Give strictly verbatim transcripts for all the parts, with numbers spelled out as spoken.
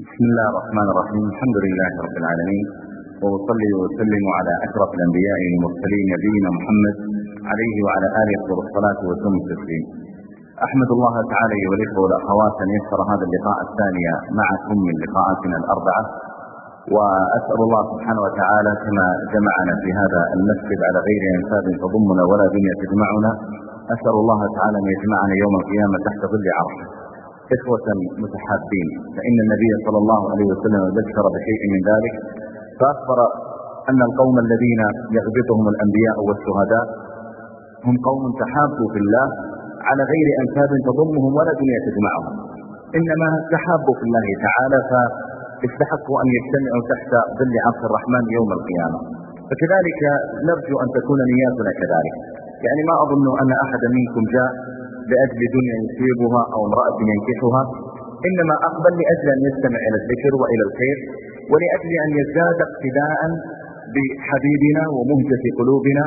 بسم الله الرحمن الرحيم. الحمد لله رب العالمين، وأصلي وأسلم على أشرف الأنبياء والمرسلين نبينا محمد عليه وعلى آله أفضل الصلاة وأتم التسليم. أحمد الله تعالى والإخوة والأخوات أن يسر هذا اللقاء الثاني معكم من لقاءاتنا الأربعة، وأسأل الله سبحانه وتعالى كما جمعنا في هذا المسجد على غير أنساب تضمنا ولا دنيا تجمعنا، أسأل الله تعالى أن يجمعنا يوم القيامة تحت ظل عرشه إخوة متحابين. فإن النبي صلى الله عليه وسلم ذكر بشيء من ذلك، فأخبر أن القوم الذين يغبطهم الأنبياء والشهداء هم قوم تحابوا في الله على غير أنساب تضمهم ولا دنيا تجمعهم، إنما تحابوا في الله تعالى فاستحقوا أن يجتمعوا تحت ظل عرش الرحمن يوم القيامة. فكذلك نرجو أن تكون نياتنا كذلك، يعني ما أظن أن أحدا منكم جاء لأجل دنيا يصيبها أو امرأة ينكحها، إنما أقبل لأجل أن يستمع إلى الذكر وإلى الخير، ولأجل أن يزداد اقتداء بحبيبنا ومهجة قلوبنا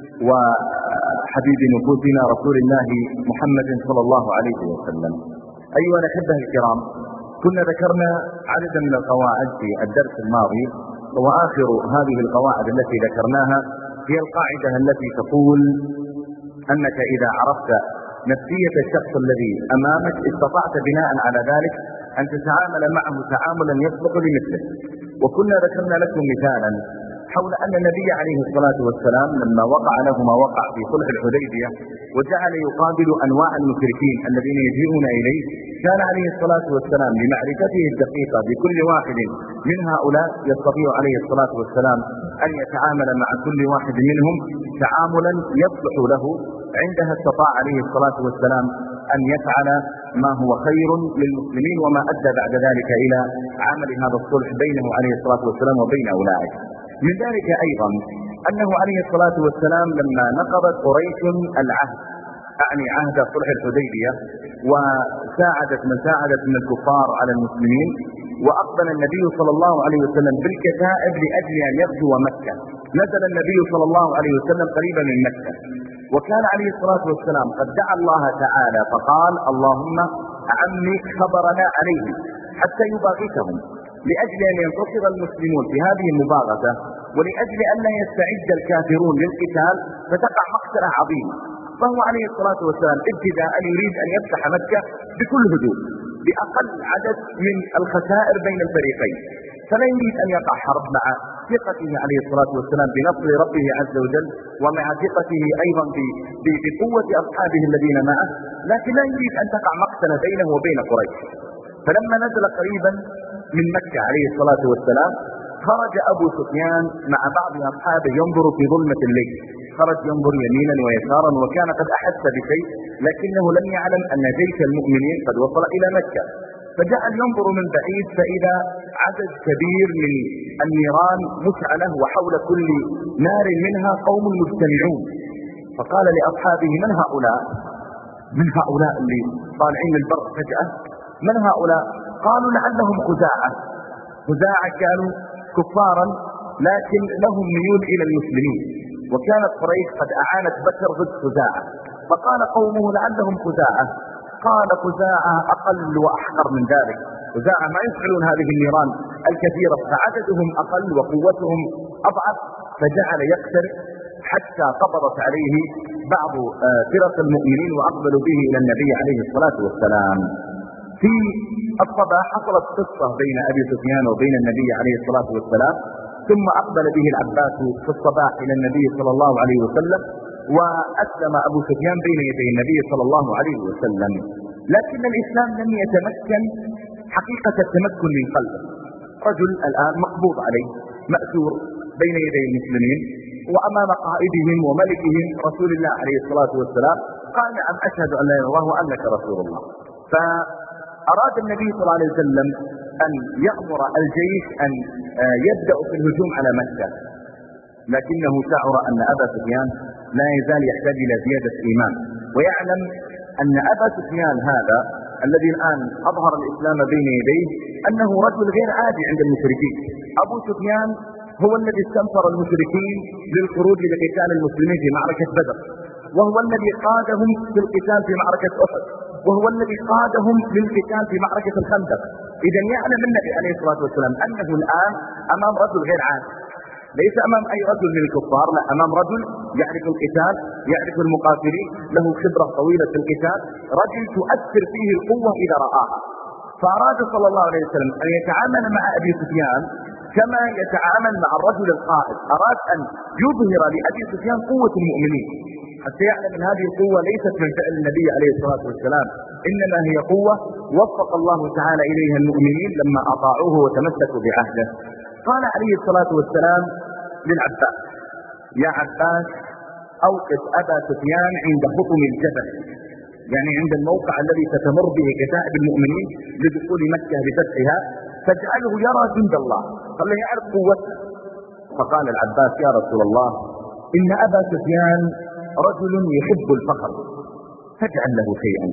وحبيب نفوسنا رسول الله محمد صلى الله عليه وسلم. أيها الأحبة الكرام، كنا ذكرنا عددا من القواعد في الدرس الماضي، وآخر هذه القواعد التي ذكرناها هي القاعدة التي تقول أنك إذا عرفت نفسية الشخص الذي أمامك استطعت بناء على ذلك أن تتعامل معه تعاملا يصلح لمثله. وكنا ذكرنا لكم مثالا حول أن النبي عليه الصلاة والسلام لما وقع له ما وقع في صلح الحديبية وجعل يقابل أنواع المشركين الذين يجيئون إليه، كان عليه الصلاة والسلام لمعرفته الدقيقة بكل واحد من هؤلاء يستطيع عليه الصلاة والسلام أن يتعامل مع كل واحد منهم تعاملا يصلح له. عندها استطاع عليه الصلاة والسلام أن يفعل ما هو خير للمسلمين، وما أدى بعد ذلك إلى عمل هذا الصلح بينه عليه الصلاة والسلام وبين أولئك. من ذلك أيضا أنه عليه الصلاة والسلام لما نقضت قريش العهد، أعني عهد صلح الحديبية، وساعدت من ساعدت من الكفار على المسلمين، وأقبل النبي صلى الله عليه وسلم بالكتائب لأجل أن يغزو مكة. نزل النبي صلى الله عليه وسلم قريبا من مكة، وكان عليه الصلاة والسلام قد دعا الله تعالى فقال: اللهم أعني خبرنا عليهم حتى يباغتهم، لأجل أن ينتصر المسلمون في هذه المباغتة، ولأجل أن لا يستعد الكافرون للقتال فتقع مقتلة عظيمة. فهو عليه الصلاة والسلام ابتداء يريد أن يفتح مكة بكل هدوء بأقل عدد من الخسائر بين الفريقين، فلا يريد أن يقع حرب، مع ثقته عليه الصلاة والسلام بنصر ربه عز وجل، ومع ثقته أيضا بقوة أصحابه الذين معه، لكن لا يريد أن تقع مقتلة بينه وبين قريش. فلما نزل قريبا من مكة عليه الصلاة والسلام، خرج أبو سفيان مع بعض أصحابه ينظر في ظلمة الليل، خرج ينظر يمينا ويسارا، وكان قد أحس بشيء لكنه لم يعلم أن جيش المؤمنين قد وصل إلى مكة، فجعل ينظر من بعيد فإذا عدد كبير من النيران مشعلة، وحول كل نار منها قوم مجتمعون. فقال لأصحابه: من هؤلاء؟ من هؤلاء اللي طالعين البر فجأة؟ من هؤلاء؟ قالوا: لعلهم خزاعة. خزاعة كانوا كفارا لكن لهم ميول إلى المسلمين، وكانت قريش قد أعانت بكر ضد خزاعة، فقال قومه: لعلهم خزاعة. قال: خزاعة أقل وأحقر من ذلك، خزاعة ما يفعلون هذه النيران الكثيرة، فعددهم أقل وقوتهم أضعف. فجعل يقترب حتى قبضت عليه بعض فرق المؤمنين وأقبلوا به إلى النبي عليه الصلاة والسلام. في الصباح حصلت قصة بين أبي سفيان وبين النبي عليه الصلاة والسلام، ثم أقبل به العباس في الصباح إلى النبي صلى الله عليه وسلم، وأسلم أبو سفيان بين يدي النبي صلى الله عليه وسلم. لكن الإسلام لم يتمكن حقيقة التمكن من قلبه. رجل الآن مقبوض عليه مأسور بين يدي المسلمين وأمام قائدهم وملكهم رسول الله عليه الصلاة والسلام، قال: نعم أشهد أن لا إله إلا الله وأنك رسول الله. فأراد النبي صلى الله عليه وسلم أن يأمر الجيش أن يبدأ في الهجوم على مكة، لكنه شعر أن أبا سفيان لا يزال يحتاج إلى زيادة إيمان، ويعلم أن أبا سفيان هذا الذي الآن أظهر الإسلام بين يديه أنه رجل غير عادي عند المشركين. أبو سفيان هو الذي استنفر المشركين للخروج لقتال المسلمين في معركة بدر، وهو الذي قادهم في القتال في معركة أحد، وهو الذي قادهم للقتال في معركة الخندق، إذا يعلم النبي عليه الصلاة والسلام أنه الآن أمام رجل غير عادي، ليس أمام أي رجل من الكفار، لا، أمام رجل يعرف القتال، يعرف المقاتلين، له خبرة طويلة في القتال، رجل تؤثر فيه القوة إذا رآها. فأراد صلى الله عليه وسلم أن يتعامل مع أبي سفيان كما يتعامل مع الرجل القائد، أراد أن يظهر لأبي سفيان قوة المؤمنين حتى يعلم أن هذه القوة ليست من فعل النبي عليه الصلاة والسلام، إنما هي قوة وفق الله تعالى إليها المؤمنين لما أطاعوه وتمسكوا بعهده. قال عليه الصلاة والسلام للعباس: يا عباس، أوقف أبا سفيان عند خطم الجبل، يعني عند الموقع الذي ستمر به كتائب المؤمنين لدخول مكة بفتحها، فاجعله يرى جند الله، خليه يعرف قوته. فقال العباس: يا رسول الله، إن أبا سفيان رجل يحب الفخر، فاجعل له شيئا.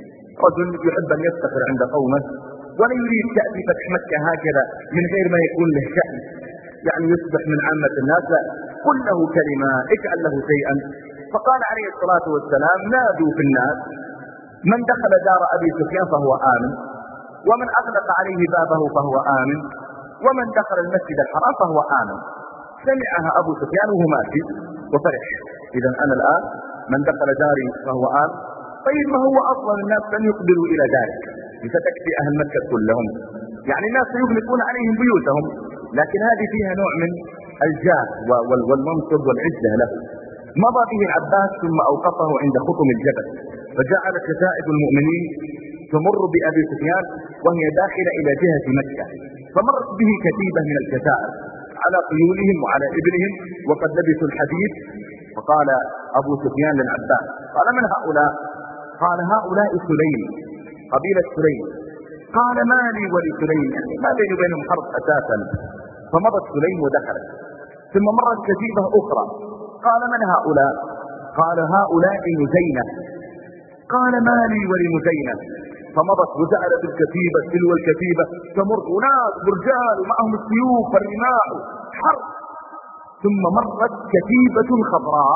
رجل يحب أن يفتخر عند قومه ولا يريد تأتي فتح مكة هكذا من غير ما يكون له شأن، يعني يصبح من عامة الناس، لا، قل له كلمة، اجعل له شيئا. فقال عليه الصلاة والسلام: نادوا في الناس، من دخل دار أبي سفيان فهو آمن، ومن أغلق عليه بابه فهو آمن، ومن دخل المسجد الحرام فهو آمن. سمعها أبو سفيان وهو ماشي وفرح: إذا أنا الآن من دخل داري فهو آمن. طيب ما هو أصلا الناس لن يقبلوا إلى ذلك، ستكفي أهل مكة كلهم، يعني الناس سيغلقون عليهم بيوتهم، لكن هذه فيها نوع من الجاه والمنصب والعزة له. مضى به العباس ثم أوقفه عند خطم الجبل، فجعل كتائب المؤمنين تمر بأبي سفيان وهي داخلة إلى جهة مكة، فمرت به كتيبة من الكتائب على خيولهم وعلى إبلهم وقد لبسوا الحديد. فقال أبو سفيان للعباس: قال من هؤلاء؟ قال: هؤلاء سليم، قبيلة سليم. قال: ما لي ولسليم، يعني ما بيني وبينهم حرب أساسا. فمضت سليم ودخلت، ثم مرت كتيبة أخرى. قال: من هؤلاء؟ قال: هؤلاء مزينة. قال: ما لي ولمزينة. فمضت وجعلت الكتيبة تلو الكتيبة تمر أناس برجال ومعهم السيوف والرماح حرب. ثم مرت كتيبة خضراء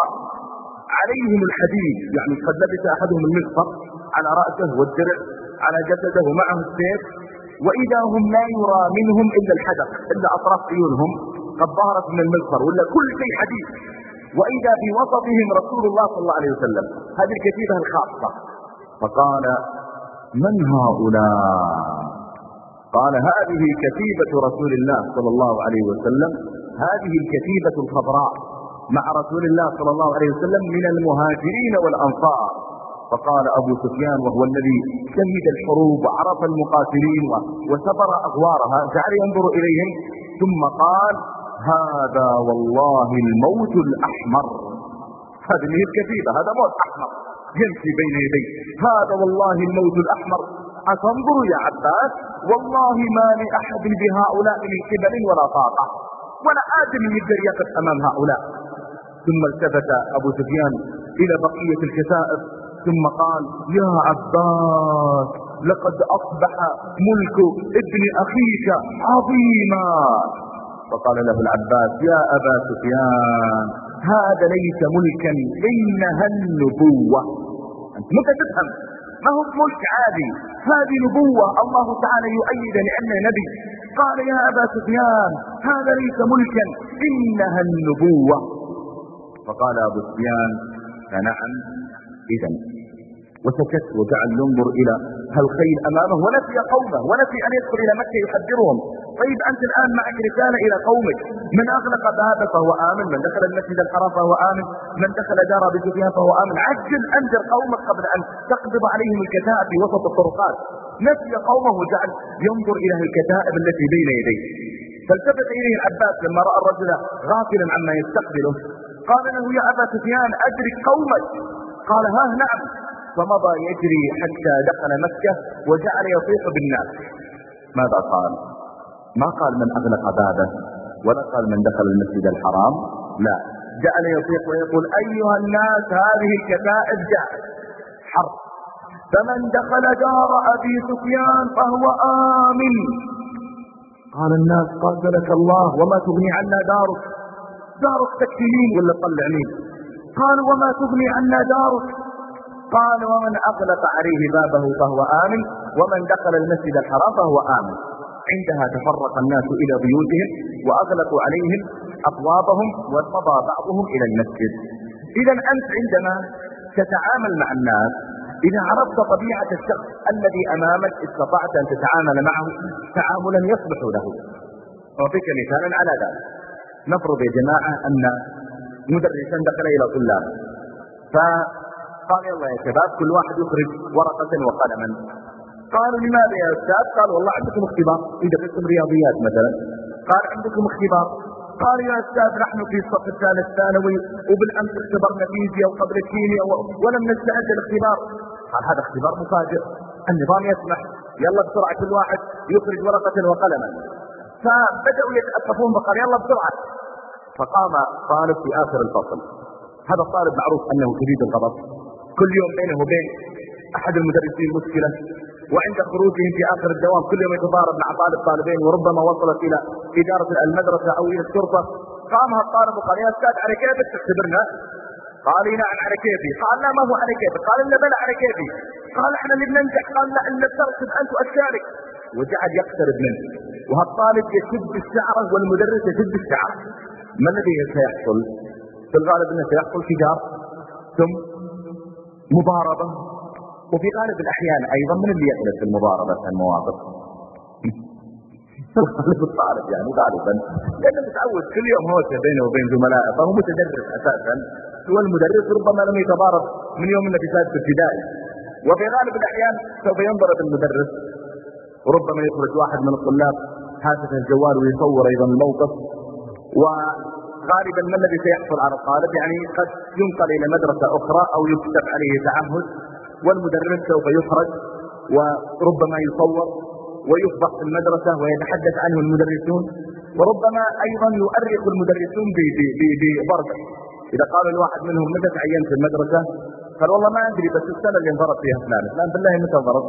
عليهم الحديد، يعني قد لبس أحدهم المغفر على رأسه والدرع على جسده ومعه السيف، وإذا هم لا يرى منهم إلا الحدق، إلا أطراف عيونهم قد ظهرت من المغفر، ولا كل شيء حديد. وإذا في وسطهم رسول الله صلى الله عليه وسلم، هذه الكتيبة الخاصة. فقال: من هؤلاء؟ قال: هذه كتيبة رسول الله صلى الله عليه وسلم، هذه الكتيبة الخضراء مع رسول الله صلى الله عليه وسلم من المهاجرين والأنصار. فقال أبو سفيان وهو الذي شهد الحروب وعرف المقاتلين وسبر أغوارها، جعل ينظر إليهم ثم قال: هذا والله الموت الأحمر. هذه هي الكتيبة، هذا موت أحمر يمشي بين يدي، هذا والله الموت الأحمر. أتنظر يا عباس؟ والله ما لأحد بهؤلاء من قبل ولا طاقة، ولا آدم يقدر يقف أمام هؤلاء. ثم التفت أبو سفيان إلى بقية الكتائب ثم قال: يا عباس، لقد أصبح ملك ابن أخيك عظيما. فقال له العباس: يا أبا سفيان، هذا ليس ملكا، إنها النبوة. أنت متى تفهم، ما هو ملك عادي، هذه نبوة، الله تعالى يؤيد لأنه نبي. قال: يا أبا سفيان، هذا ليس ملكا، إنها النبوة. فقال أبو سفيان: فنعم إذن، وسكت وجعل ينظر إلى هالخيل أمامه ونسي قومه ونسي أن يدخل إلى مكة يحذرهم. طيب أنت الآن معك رسالة إلى قومك، من أغلق بابه فهو آمن، من دخل المسجد الحرام فهو آمن، من دخل دار أبي سفيان فهو آمن. عجل أنذر قومك قبل أن تقبض عليهم الكتائب في وسط الطرقات. نسي قومه وجعل ينظر إلى الكتائب التي بين يديه. فالتفت إليه العباس لما رأى الرجل غافلا عما يستقبله، قال له: يا أبا سفيان، أدرك قومك. قال: ها نعم. فمضى يجري حتى دخل مكة وجعل يطيح بالناس. ماذا قال؟ ما قال من أغلق بابه ولا قال من دخل المسجد الحرام، لا، جعل يطيح ويقول: أيها الناس، هذه الكتائب جاءت حرب، فمن دخل دار أبي سفيان فهو آمن. قال الناس: قاتلك الله، وما تغني عنا دارك؟ دارك تكفي مين ولا تطلع مين؟ قال: وما تغني عنا دارك؟ قال ومن أغلق عليه بابه فهو آمن ومن دخل المسجد الحرام فهو آمن. عندها تفرق الناس إلى بيوتهم وأغلقوا عليهم أبوابهم ومضى بعضهم إلى المسجد. إذا أنت عندما تتعامل مع الناس إذا عرفت طبيعة الشخص الذي أمامك استطعت أن تتعامل معه تعاملا يصلح له. أعطيك مثالا على ذلك. نفرض يا جماعة أن مدرسا دخل إلى طلاب فقال يلا يا شباب كل واحد يخرج ورقة وقلما. قالوا لماذا يا أستاذ؟ قال والله عندكم اختبار إذا قسم رياضيات مثلا. قال عندكم اختبار. قال يا أستاذ نحن في الصف الثالث ثانوي وبالأمس اختبرنا فيزياء وقبل الكيمياء ولم نستعد الاختبار. قال هذا اختبار مفاجئ النظام يسمح يلا بسرعة كل واحد يخرج ورقة وقلما. فبدأوا يتأسفون فقال يلا بسرعة. فقام طالب في آخر الفصل. هذا الطالب معروف أنه شديد الغضب كل يوم بينه وبين أحد المدرسين مشكلة وعند خروجهم في آخر الدوام كل يوم يتضارب مع طالب طالبين وربما وصلت إلى إدارة المدرسة أو إلى الشرطة. قام الطالب وقال يا أستاذ على كيفك تختبرنا؟ قال نعم على كيفي. قال لا ما هو على كيفك. قال إلا بلا على كيفي. قال احنا اللي بننجح. قال لا إلا ترتب أنت وأشكالك. وجعل يقترب منه وهالطالب يشد الشعر والمدرس يشد الشعر. ما الذي سيحصل؟ في الغالب أنه سيحصل شجار ثم مضاربة وفي غالب الأحيان أيضا من اللي يغلب في المضاربة في المواقف الطالب يعني غالبا لأنه متعود كل يوم هوسة بينه وبين زملائه فهو متدرس أساسا والمدرس ربما لم يتضارب من يوم انه في سادس ابتدائي. وفي غالب الأحيان سوف ينضرب المدرس وربما يخرج واحد من الطلاب هاتف الجوال ويصور أيضا الموقف. وغالبا ما الذي سيحصل على الطالب؟ يعني قد ينقل إلى مدرسة أخرى أو يكتب عليه تعهد والمدرس سوف يخرج وربما يصور ويفضح في المدرسة ويتحدث عنه المدرسون وربما أيضا يؤرخ المدرسون بضربه. إذا قال الواحد منهم متى تعينت في المدرسة؟ قال والله ما أدري بس السنة اللي انضرب فيها فلان فلان بالله متى انضرب.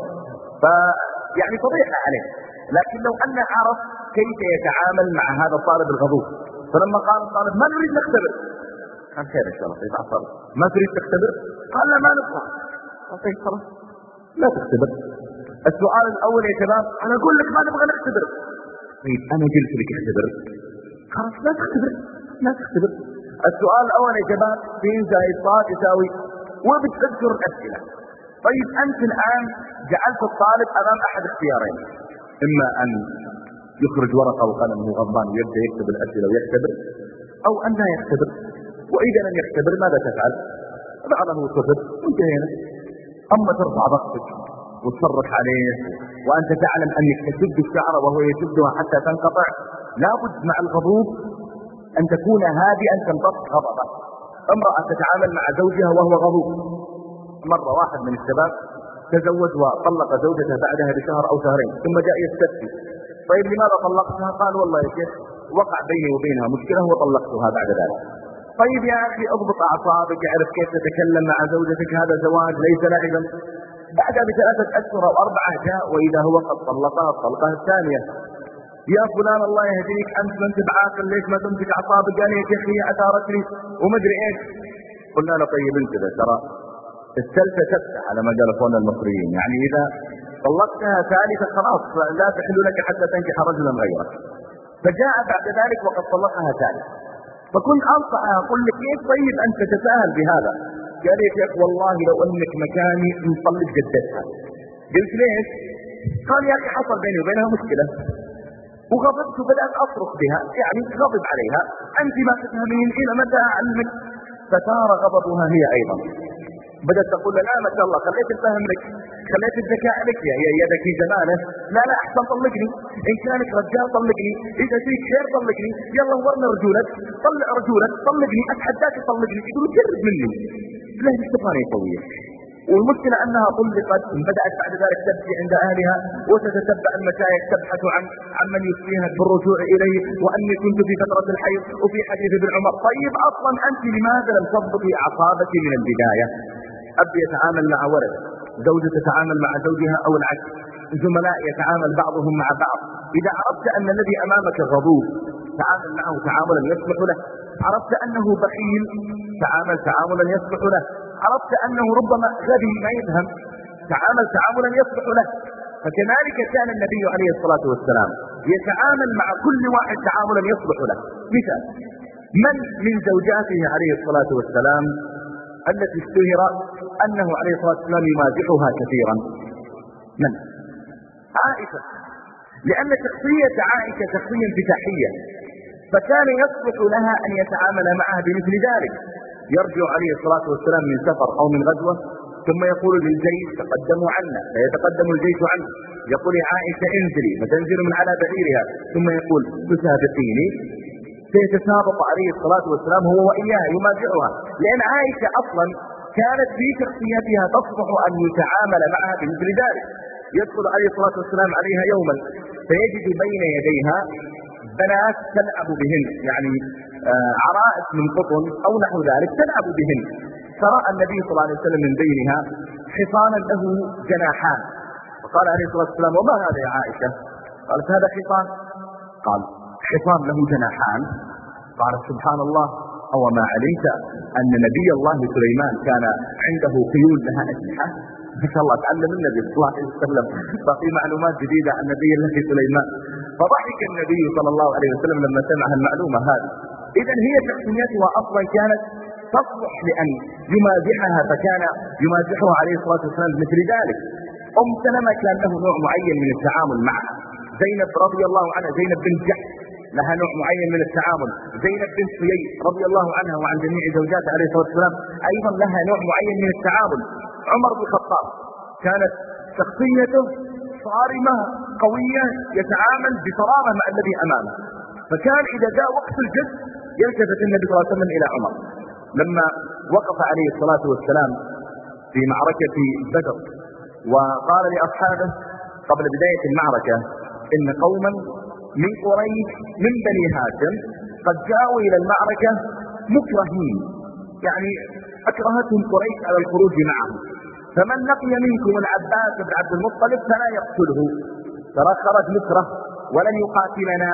فيعني فضيحة عليه. لكن لو أنه عرف كيف يتعامل مع هذا الطالب الغضوب فلما قال الطالب ما نريد نختبر قال خير إن شاء الله يتعصب ما تريد تختبر؟ قال لا ما نطلع. طيب خلاص لا تختبر. السؤال الأول يا شباب أنا أقول لك ما نبغى نختبر. طيب أنا قلت لك اختبر. خلاص لا تختبر لا تختبر. السؤال الأول يا شباب سين زائد صاد يساوي وبتذكر الأسئلة. طيب أنت الآن جعلت الطالب أمام أحد اختيارين إما أن يخرج ورقة وقلم وهو غضبان ويبدأ يكتب الأسئلة ويختبر أو أن لا يختبر. وإذا لم يختبر ماذا تفعل؟ ضعه صفر وانتهينا. أما ترفع ضغطك وتصرخ عليه وأنت تعلم أنك تشد الشعر وهو يشدها حتى تنقطع. لابد مع الغضوب أن تكون هادئا تمتص غضبه. امرأة تتعامل مع زوجها وهو غضوب. مرة واحد من الشباب تزوج وطلق زوجته بعدها بشهر أو شهرين ثم جاء يستفتي طيب لماذا طلقتها؟ قال والله يا شيخ وقع بيني وبينها مشكلة وطلقتها بعد ذلك. طيب يا أخي اضبط أعصابك اعرف كيف تتكلم مع زوجتك هذا زواج ليس لعبا. بعدها بثلاثة أشهر أو أربعة جاء وإذا هو قد طلقها الطلقة الثانية. يا فلان الله يهديك أنت ما انت بعاقل ليش ما تمسك أعصابك؟ قال يا شيخ هي أثارتني وما أدري إيش. قلنا له طيب انت ترى الثالثة تفتح على ما قال اخواننا المصريين يعني إذا طلقتها ثالثة خلاص لا تحل لك حتى تنكح رجلا غيرك. فجاء بعد ذلك وقد طلقها ثالثة فكنت أنصحها أقول لك كيف طيب أنت تتساهل بهذا؟ قال يا شيخ والله لو أنك مكاني نطلق جدتها. قلت ليش؟ قال يا أخي حصل بيني وبينها مشكلة وغضبت وبدأت أصرخ بها يعني غضب عليها أنت ما تفهمين إلى متى أعلمك. فتار غضبها هي أيضا بدأت تقول لا ما شاء الله خليت الفهم لك خليت الذكاء لك يا يا ذكي زمانه لا لا أحسن طلقني إن كانك رجال طلقني إذا فيك خير طلقني يلا ورنا رجولك طلع رجولك طلقني أتحداك طلقني يقول جرب مني لا استفاني طويل. والمشكلة أنها طلقت بدأت بعد ذلك تبكي عند أهلها وتتتبع المشايخ تبحث عن عن من يفتيها بالرجوع إليه وأني كنت في فترة الحيض وفي حديث ابن عمر. طيب أصلا أنت لماذا لم تضبطي أعصابك من البداية؟ أب يتعامل مع ولد زوجة تتعامل مع زوجها أو العكس زملاء يتعامل بعضهم مع بعض. إذا عرفت أن الذي أمامك غضوب تعامل معه تعاملا يصلح له. عرفت أنه بخيل تعامل تعاملا يصلح له. عرفت أنه ربما غبي ما يفهم، تعامل تعاملا يصلح له. فكذلك كان النبي عليه الصلاة والسلام يتعامل مع كل واحد تعاملا يصلح له. مثال: من من زوجاته عليه الصلاة والسلام التي اشتهر أنه عليه الصلاة والسلام يمازحها كثيرا؟ من؟ عائشة، لأن شخصية عائشة شخصية انفتاحية، فكان يصلح لها أن يتعامل معها بمثل ذلك. يرجع عليه الصلاة والسلام من سفر أو من غزوة ثم يقول للجيش تقدموا عنا، فيتقدم الجيش عنه، يقول يا عائشة انزلي، فتنزل من على بعيرها، ثم يقول تسابقيني، فيتسابق عليه الصلاة والسلام هو وإياها يمازحها، لأن عائشة أصلا كانت في شخصيتها تصلح أن يتعامل معها بمثل ذلك. يدخل عليه الصلاة والسلام عليها يوما فيجد بين يديها بنات تلعب بهن، يعني آه عرائس من قطن أو نحو ذلك تلعب بهن، فرأى النبي صلى الله عليه وسلم من بينها حصانا له جناحان، فقال عليه الصلاة والسلام وما هذا يا عائشة؟ قالت هذا حصان. قال حصان له جناحان؟ قالت سبحان الله، أو ما علمت أن نبي الله سليمان كان عنده خيول لها أجنحة؟ ما شاء الله تعلم النبي صلى الله عليه وسلم، ففي معلومات جديدة عن نبي الله سليمان. فضحك النبي صلى الله عليه وسلم لما سمع المعلومة هذه. إذا هي شخصيتها أصلا كانت تصلح لأن يمازحها، فكان يمازحها عليه الصلاة والسلام مثل ذلك. أم سلمة كان له نوع معين من التعامل معها. زينب رضي الله عنها، زينب بنت جحش لها نوع معين من التعامل. زينب بنت حيي رضي الله عنها وعن جميع زوجاته عليه الصلاة والسلام أيضا لها نوع معين من التعامل. عمر بن الخطاب كانت شخصيته صارمة قوية، يتعامل بصرامة مع الذي أمامه، فكان إذا جاء وقت الجد يلتفت النبي صلى الله عليه وسلم إلى عمر. لما وقف عليه الصلاة والسلام في معركة بدر وقال لأصحابه قبل بداية المعركة إن قوما من قريش من بني هاشم قد جاءوا إلى المعركة مكرهين، يعني أكرهتهم قريش على الخروج معهم، فمن لقي منكم العباس بن عبد المطلب فلا يقتله، ترى خرج مكره ولن يقاتلنا،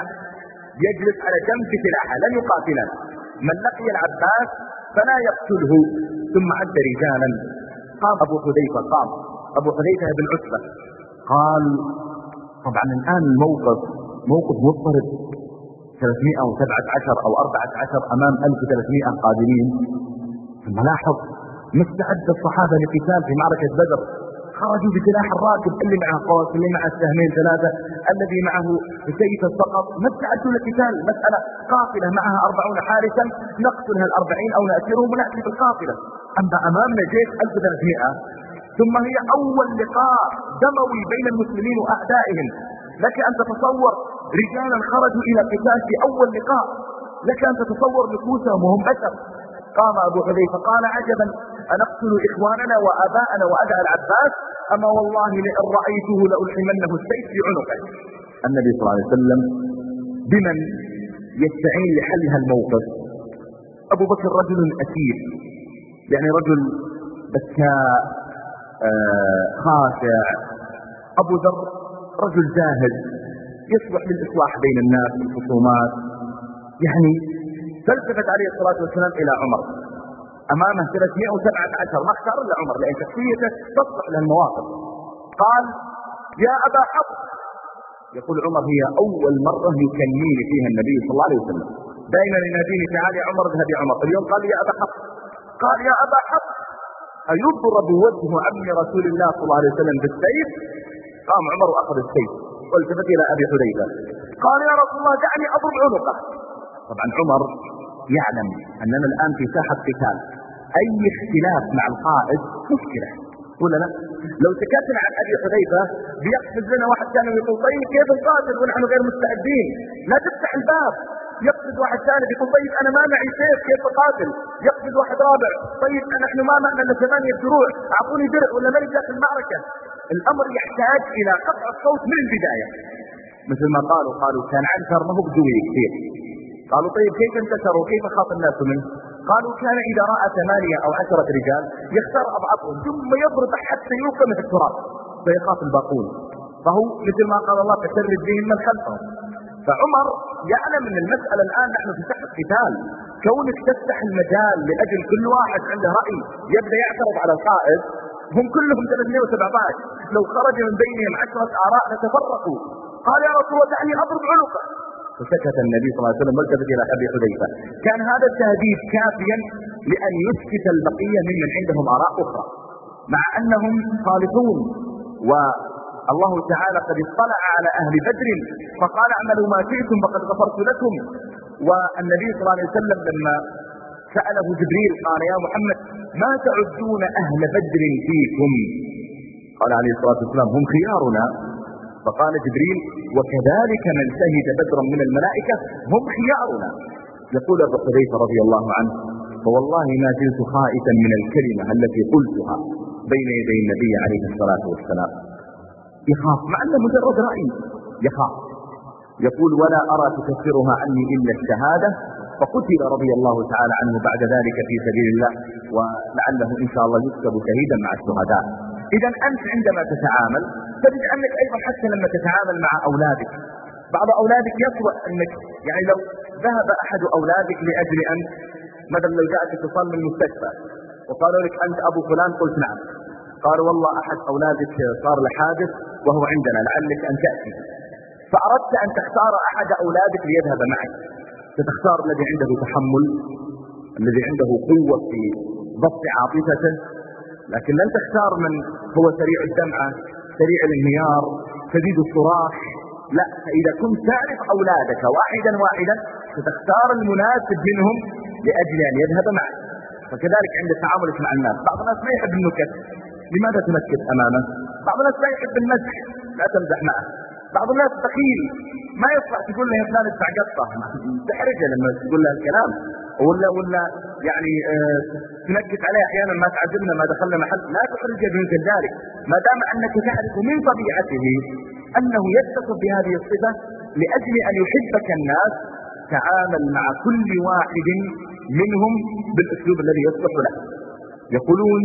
يجلس على جنب سلاحه لن يقاتلنا، من لقي العباس فلا يقتله. ثم عد رجالا، قام أبو حذيفة، قام أبو حذيفة بن عتبة قال طبعا الآن الموقف موقف مضطرب، ثلاثمائة وسبعة عشر أو أربعة عشر أمام ألف وثلاثمائة قادمين. ثم لاحظ ما استعد الصحابة لقتال في معركة بدر، خرجوا بسلاح الراكب، اللي معه قوس، اللي معه سهمين ثلاثة، الذي معه سيف فقط، ما استعدوا لقتال. مسألة قافلة معها أربعون حارسا، نقتلها الأربعين أو نأسرهم ونأتي بالقافلة. أما أمامنا جيش ألف وثلاثمائة، ثم هي أول لقاء دموي بين المسلمين وأعدائهم. لك أن تتصور رجالا خرجوا إلى قتال في أول لقاء، لك أن تتصور نفوسهم وهم بشر. قام أبو حذيفة قال عجبا أنقتل إخواننا وآباءنا وأدعى العباس، أما والله لئن رأيته لألحمنه السيف في عنقه. النبي صلى الله عليه وسلم بمن يستعين لحل الموقف؟ أبو بكر رجل أسير، يعني رجل بكاء آه خاشع. أبو ذر رجل زاهد يصلح للإصلاح بين الناس في الخصومات. يعني فالتفت عليه الصلاة والسلام إلى عمر، أمامه ثلاثمائة وسبعة عشر، ما اختار إلا عمر لأن شخصيته تصلح للمواقف. قال يا أبا حفص، يقول عمر هي أول مرة يكنيني فيها النبي صلى الله عليه وسلم، دائما يناديني تعالي يا عمر اذهب يا عمر، اليوم قال يا أبا حفص. قال يا أبا حفص أيضرب وجه عم رسول الله صلى الله عليه وسلم بالسيف؟ قام عمر وأخذ السيف والتفت إلى أبي حذيفة قال يا رسول الله دعني أضرب عنقه. طبعا عمر يعلم أننا الآن في ساحة قتال، أي اختلاف مع القائد مشكلة ولا لا؟ لو سكتنا عن أبي حذيفة بيقفز لنا واحد ثاني ويقول طيب كيف نقاتل ونحن غير مستعدين؟ لا تفتح الباب. يقفز واحد ثاني يقول طيب أنا ما معي سيف كيف أقاتل؟ يقفز واحد رابع طيب نحن ما معنا إلا ثمانية دروع، أعطوني درع ولا ملجأ في المعركة. الأمر يحتاج إلى قطع الصوت من البداية. مثل ما قالوا قالوا كان عنتر ما هو بدوي كثير. قالوا طيب كيف انتشر وكيف خاف الناس منه؟ قالوا كان إذا رأى ثمانية أو عشرة رجال يختار أضعفهم ثم يضرب حتى يوقع من التراب فيخاف الباقون، فهو مثل ما قال الله فشرد بهم من خلفهم. فعمر يعلم أن المسألة الآن نحن في ساحة قتال، كونك تفتح المجال لأجل كل واحد عنده رأي يبدأ يعترض على القائد، هم كلهم ثلاثمائة وسبعة عشر، لو خرج من بينهم عشرة آراء لتفرقوا. قال يا رسول الله دعني أضرب عنقه، فسكت النبي صلى الله عليه وسلم والتفت إلى أبي حذيفة. كان هذا التهديد كافيا لأن يسكت البقية ممن عندهم آراء أخرى، مع أنهم صالحون. والله تعالى قد اطلع على أهل بدر فقال اعملوا ما شئتم فقد غفرت لكم. والنبي صلى الله عليه وسلم لما سأله جبريل قال يا محمد ما تعدون أهل بدر فيكم؟ قال عليه الصلاة والسلام هم خيارنا. فقال جبريل وكذلك من شهد بدرا من الملائكة هم خيارنا. يقول أبو حذيفة رضي الله عنه فوالله ما زلت خائفا من الكلمة التي قلتها بين يدي النبي عليه الصلاة والسلام. يخاف مع أنه مجرد رأي، يخاف. يقول ولا أرى تكفرها عني إلا الشهادة، فقتل رضي الله تعالى عنه بعد ذلك في سبيل الله، ولعله إن شاء الله يكتب شهيدا مع الشهداء. إذا أنت عندما تتعامل تجد أنك أيضا حتى لما تتعامل مع أولادك، بعض أولادك يسوأ أنك يعني لو ذهب أحد أولادك لأجل أن مثلا لو جاءت اتصال من المستشفى وقالوا لك أنت أبو فلان، قلت نعم، قال والله أحد أولادك صار له حادث وهو عندنا لعلك أن تأتي، فأردت أن تختار أحد أولادك ليذهب معك، ستختار الذي عنده تحمل، الذي عنده قوة في ضبط عاطفته، لكن لن تختار من هو سريع الدمعة سريع الانهيار شديد الصراخ. لا، فإذا كنت تعرف أولادك واحدا واحدا ستختار المناسب منهم لأجل أن يذهب معك. فكذلك عند تعاملك مع الناس، بعض الناس ما يحب النكت، لماذا تنكت أمامه؟ بعض الناس لا يحب المزح، لا تمزح معه. بعض الناس بخيل، ما يصلح تقول له يا فلان ادفع قطه، تحرجه لما تقول له الكلام، ولا ولا يعني اه تنكت عليه احيانا ما تعجبنا ما دخلنا محل، لا تحرجه بمثل ذلك، ما دام انك تعرف من طبيعته انه يتصف بهذه الصفه لاجل ان يحبك الناس، تعامل مع كل واحد منهم بالاسلوب الذي يصلح له. يقولون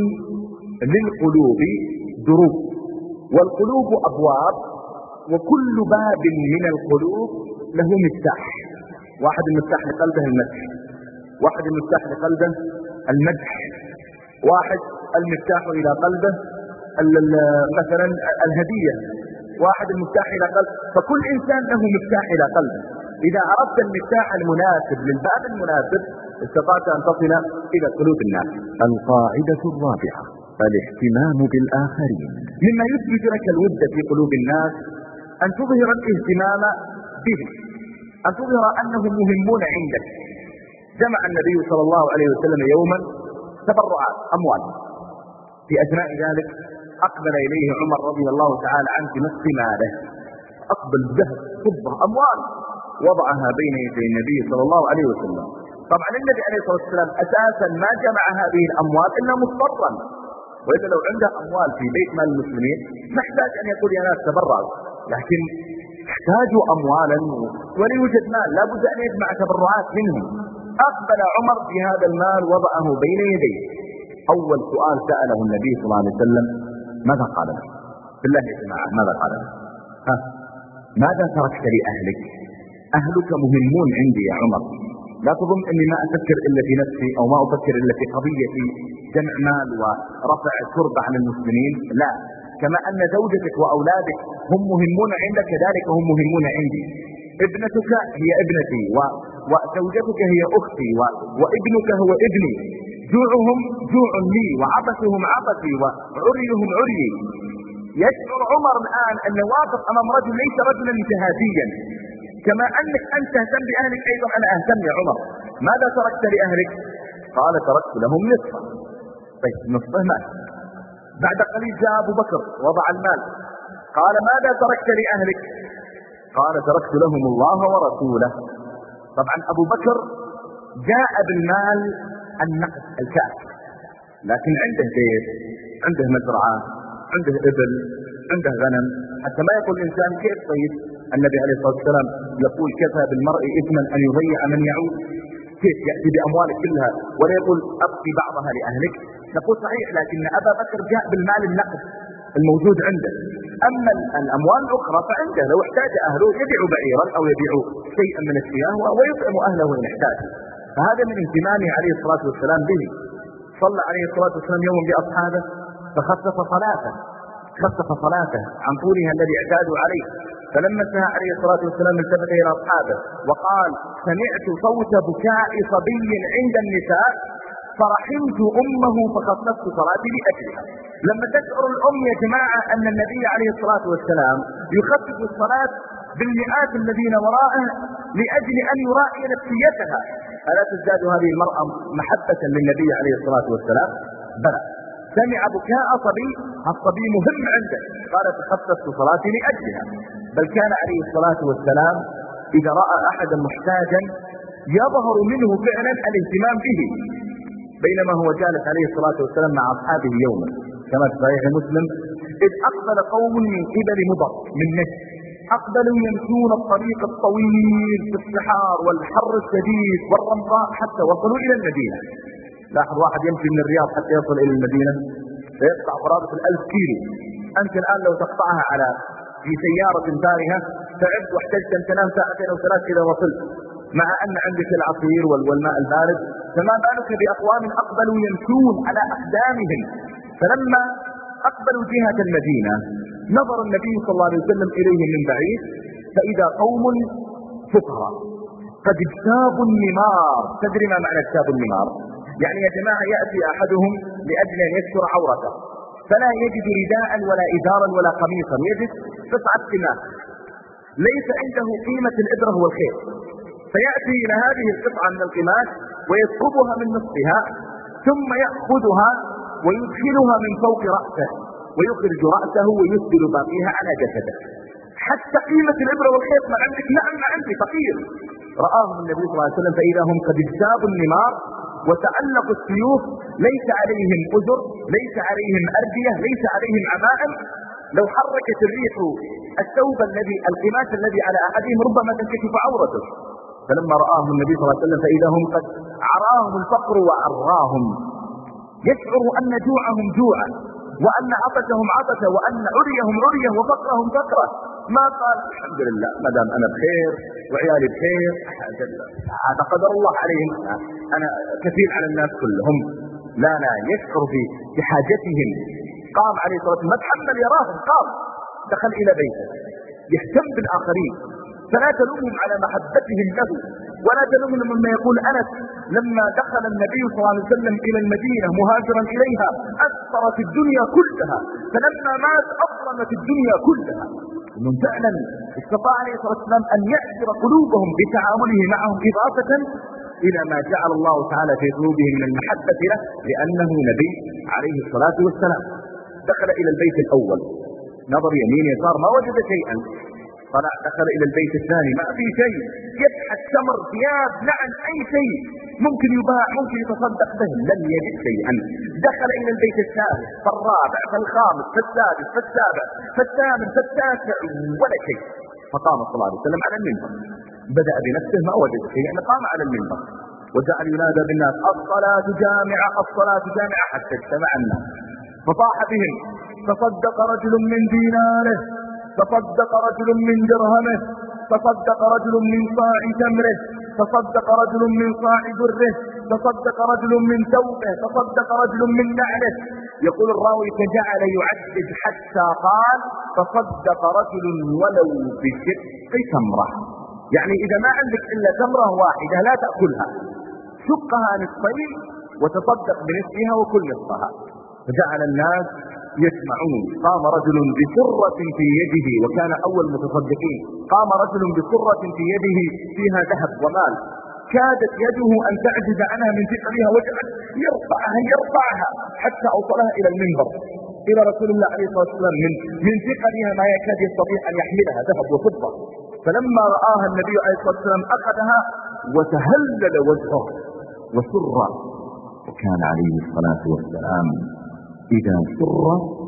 للقلوب دروب والقلوب ابواب، وكل باب من القلوب له مفتاح. واحد المفتاح لقلبه المدح، واحد المفتاح لقلبه المدح، واحد المفتاح إلى قلبه مثلا الهدية، واحد المفتاح إلى قلبه، فكل إنسان له مفتاح إلى قلبه. إذا عرفت المفتاح المناسب للباب المناسب استطعت أن تصل إلى قلوب الناس. القاعدة الرابعة الاهتمام بالآخرين. مما يثبت لك الود في قلوب الناس أن تظهر الاهتمام به، أن تظهر أنهم مهمون عندك. جمع النبي صلى الله عليه وسلم يوما تبرعات أموال، في أثناء ذلك أقبل إليه عمر رضي الله تعالى عنه بنصف ماله، أقبل ذهب فضة أموال وضعها بين يدي النبي صلى الله عليه وسلم. طبعا النبي عليه الصلاة والسلام أساسا ما جمع هذه الأموال إلا مضطرا، وإذا لو عنده أموال في بيت مال المسلمين محتاج أن يقول يا ناس تبرعوا، لكن احتاجوا أموالا ولا يوجد مال، لا بد أن يجمع تبرعات منهم. أقبل عمر بهذا المال وضعه بين يديه. أول سؤال سأله النبي صلى الله عليه وسلم ماذا قال له؟ بالله يا جماعة ماذا قال له؟ ها؟ ماذا تركت لأهلك؟ أهلك مهمون عندي يا عمر، لا تظن أني ما أفكر إلا في نفسي أو ما أفكر إلا في قضية جمع مال ورفع كرب عن المسلمين، لا، كما أن زوجتك وأولادك هم مهمون عندك كذلك هم مهمون عندي. ابنتك هي ابنتي و... وزوجتك هي أختي و... وابنك هو ابني، جوعهم جوع لي وعبثهم عبثي وعريهم عريي. يشعر عمر الآن أن واقف أمام رجل ليس رجلا جهاديا، كما أنك أنت تهتم بأهلك أيضا أنا أهتم يا عمر. ماذا تركت لأهلك؟ قال تركت لهم نصفا. طيب نصفه مال. بعد قليل جاء أبو بكر وضع المال، قال ماذا تركت لأهلك؟ قال تركت لهم الله ورسوله. طبعا أبو بكر جاء بالمال النقد الكاش، لكن عنده بيت، عنده مزرعة، عنده إبل، عنده غنم، حتى ما يقول الإنسان كيف. طيب النبي عليه الصلاة والسلام يقول كفى بالمرء إثما أن يضيع من يعود، كيف يأتي بأموالك كلها ولا يقول أبقي بعضها لأهلك؟ نقول صحيح، لكن أبا بكر جاء بالمال النقد الموجود عنده، أما الأموال الأخرى فعنده، لو احتاج أهله يبيع بعيرا أو يبيع شيئا من الثياب ويطعم أهله إن احتاج. فهذا من اهتمامه عليه الصلاة والسلام به. صلى عليه الصلاة والسلام يوم بأصحابه فخفف صلاته خفف صلاته عن طولها الذي اعتادوا عليه. فلما انتهى عليه الصلاة والسلام التفت إلى أصحابه وقال: سمعت صوت بكاء صبي عند النساء فرحمت أمه فخففت صلاتي لأجلها. لما تشعر الأم يا جماعة أن النبي عليه الصلاة والسلام يخفف الصلاة بالمئات الذين وراءه لأجل أن يراعي نفسيتها، ألا تزداد هذه المرأة محبة للنبي عليه الصلاة والسلام؟ بلى. سمع بكاء صبي، الصبي مهم عنده، قال: تخففت صلاتي لأجلها. بل كان عليه الصلاة والسلام إذا رأى أحدا محتاجا يظهر منه فعلا الاهتمام به. بينما هو جالس عليه الصلاة والسلام مع أصحابه يوما كما في صحيح مسلم، إذ أقبل قوم من قبل مضر من نجد، أقبلوا يمشون الطريق الطويل في السحار والحر الشديد والرمضاء حتى وصلوا إلى المدينة. لاحظ واحد يمشي من الرياض حتى يصل إلى المدينة فيقطع قرابة الألف كيلو. أنت الآن لو تقطعها على في سيارة فارهة تعبت واحتجت أن تنام ساعتين أو ثلاث إذا وصلت، مع أن عندك العصير والماء البارد، فما بالك بأقوام أقبلوا يمشون على أقدامهم. فلما أقبلوا جهة المدينة نظر النبي صلى الله عليه وسلم إليهم من بعيد فإذا قوم فقراء قد اجتابوا النمار. تدري ما معنى اجتاب النمار؟ يعني يا جماعة يأتي أحدهم لأجل أن يستر عورته فلا يجد رداء ولا إزارا ولا قميصا، يجد قطعة قماش ليس عنده قيمة الإبرة والخيط، فيأتي إلى هذه القطعة من القماش ويسقطها من نصفها ثم يأخذها ويدخلها من فوق رأسه ويخرج رأسه ويسدل باقيها على جسده. حتى قيمة الإبرة والخيط ما عندك؟ نعم ما عندي، فقير. رآهم النبي صلى الله عليه وسلم فإذا هم قد اجتابوا النمار وتعلقوا السيوف، ليس عليهم أزر، ليس عليهم أردية، ليس عليهم عمائم. لو حركت الريح الثوب الذي القماش الذي على أحدهم ربما تنكشف عورته. فلما رآهم النبي صلى الله عليه وسلم فإذا هم قد عراهم الفقر وعراهم، يشعر أن جوعهم جوعا وأن عطشهم عطشا وأن عريهم عريه وفقرهم فقرة. ما قال الحمد لله ما دام أنا بخير وعيالي بخير هذا قدر الله عليهم، أنا كفيل على الناس كلهم. لا لا، يشعر بحاجتهم. قام عليه الصلاة والسلام ما تحمل يراهم، قام دخل إلى بيته يهتم بالآخرين. فلا تلومهم على محبتهم له ولا تلومهم مما يقول أنس لما دخل النبي صلى الله عليه وسلم إلى المدينة مهاجرا إليها أثرت الدنيا كلها، فلما مات أظلمت الدنيا كلها. إنه فعلا استطاع عليه الصلاة والسلام أن يأثر قلوبهم بتعامله معهم إضافة إلى ما جعل الله تعالى في قلوبهم من المحبة له لأنه نبي عليه الصلاة والسلام. دخل إلى البيت الأول نظر يمين يسار ما وجد شيئا، طلع دخل إلى البيت الثاني ما في شيء، يبحث تمر ثياب نعم أي شيء ممكن يباع ممكن يتصدق به، لم يجد شيئا. دخل إلى البيت الثالث فالرابع فالخامس فالسادس فالسابع فالثامن فالتاسع ولا شيء. فقام صلى الله عليه وسلم على المنبر، بدأ بنفسه ما وجد شيئا، قام على المنبر وجعل ينادى بالناس الصلاة جامعة الصلاة جامعة حتى اجتمع الناس فطاح بهم. تصدق رجل من ديناره، تصدق رجل من درهمه، تصدق رجل من صاع تمره، تصدق رجل من صاع بره، تصدق رجل من ثوبه، تصدق رجل من نعله. يقول الراوي فجعل يعدد حتى قال تصدق رجل ولو بشق تمره، يعني إذا ما عندك إلا تمرة واحدة لا تأكلها، شقها نصفين وتصدق بنصفها وكل نصفها. فجعل الناس يسمعون. قام رجل بسرة في يده وكان أول متصدقين، قام رجل بسرة في يده فيها ذهب ومال، كادت يده أن تعجز عنها من ثقلها وجعل يرفعها يرفعها حتى أوصلها إلى المنبر إلى رسول الله عليه الصلاة والسلام من من ثقلها ما يكاد يستطيع أن يحملها ذهب وفضة. فلما رآها النبي عليه الصلاة والسلام أخذها وتهلل وجهه وسر. وكان عليه الصلاة والسلام إذا سر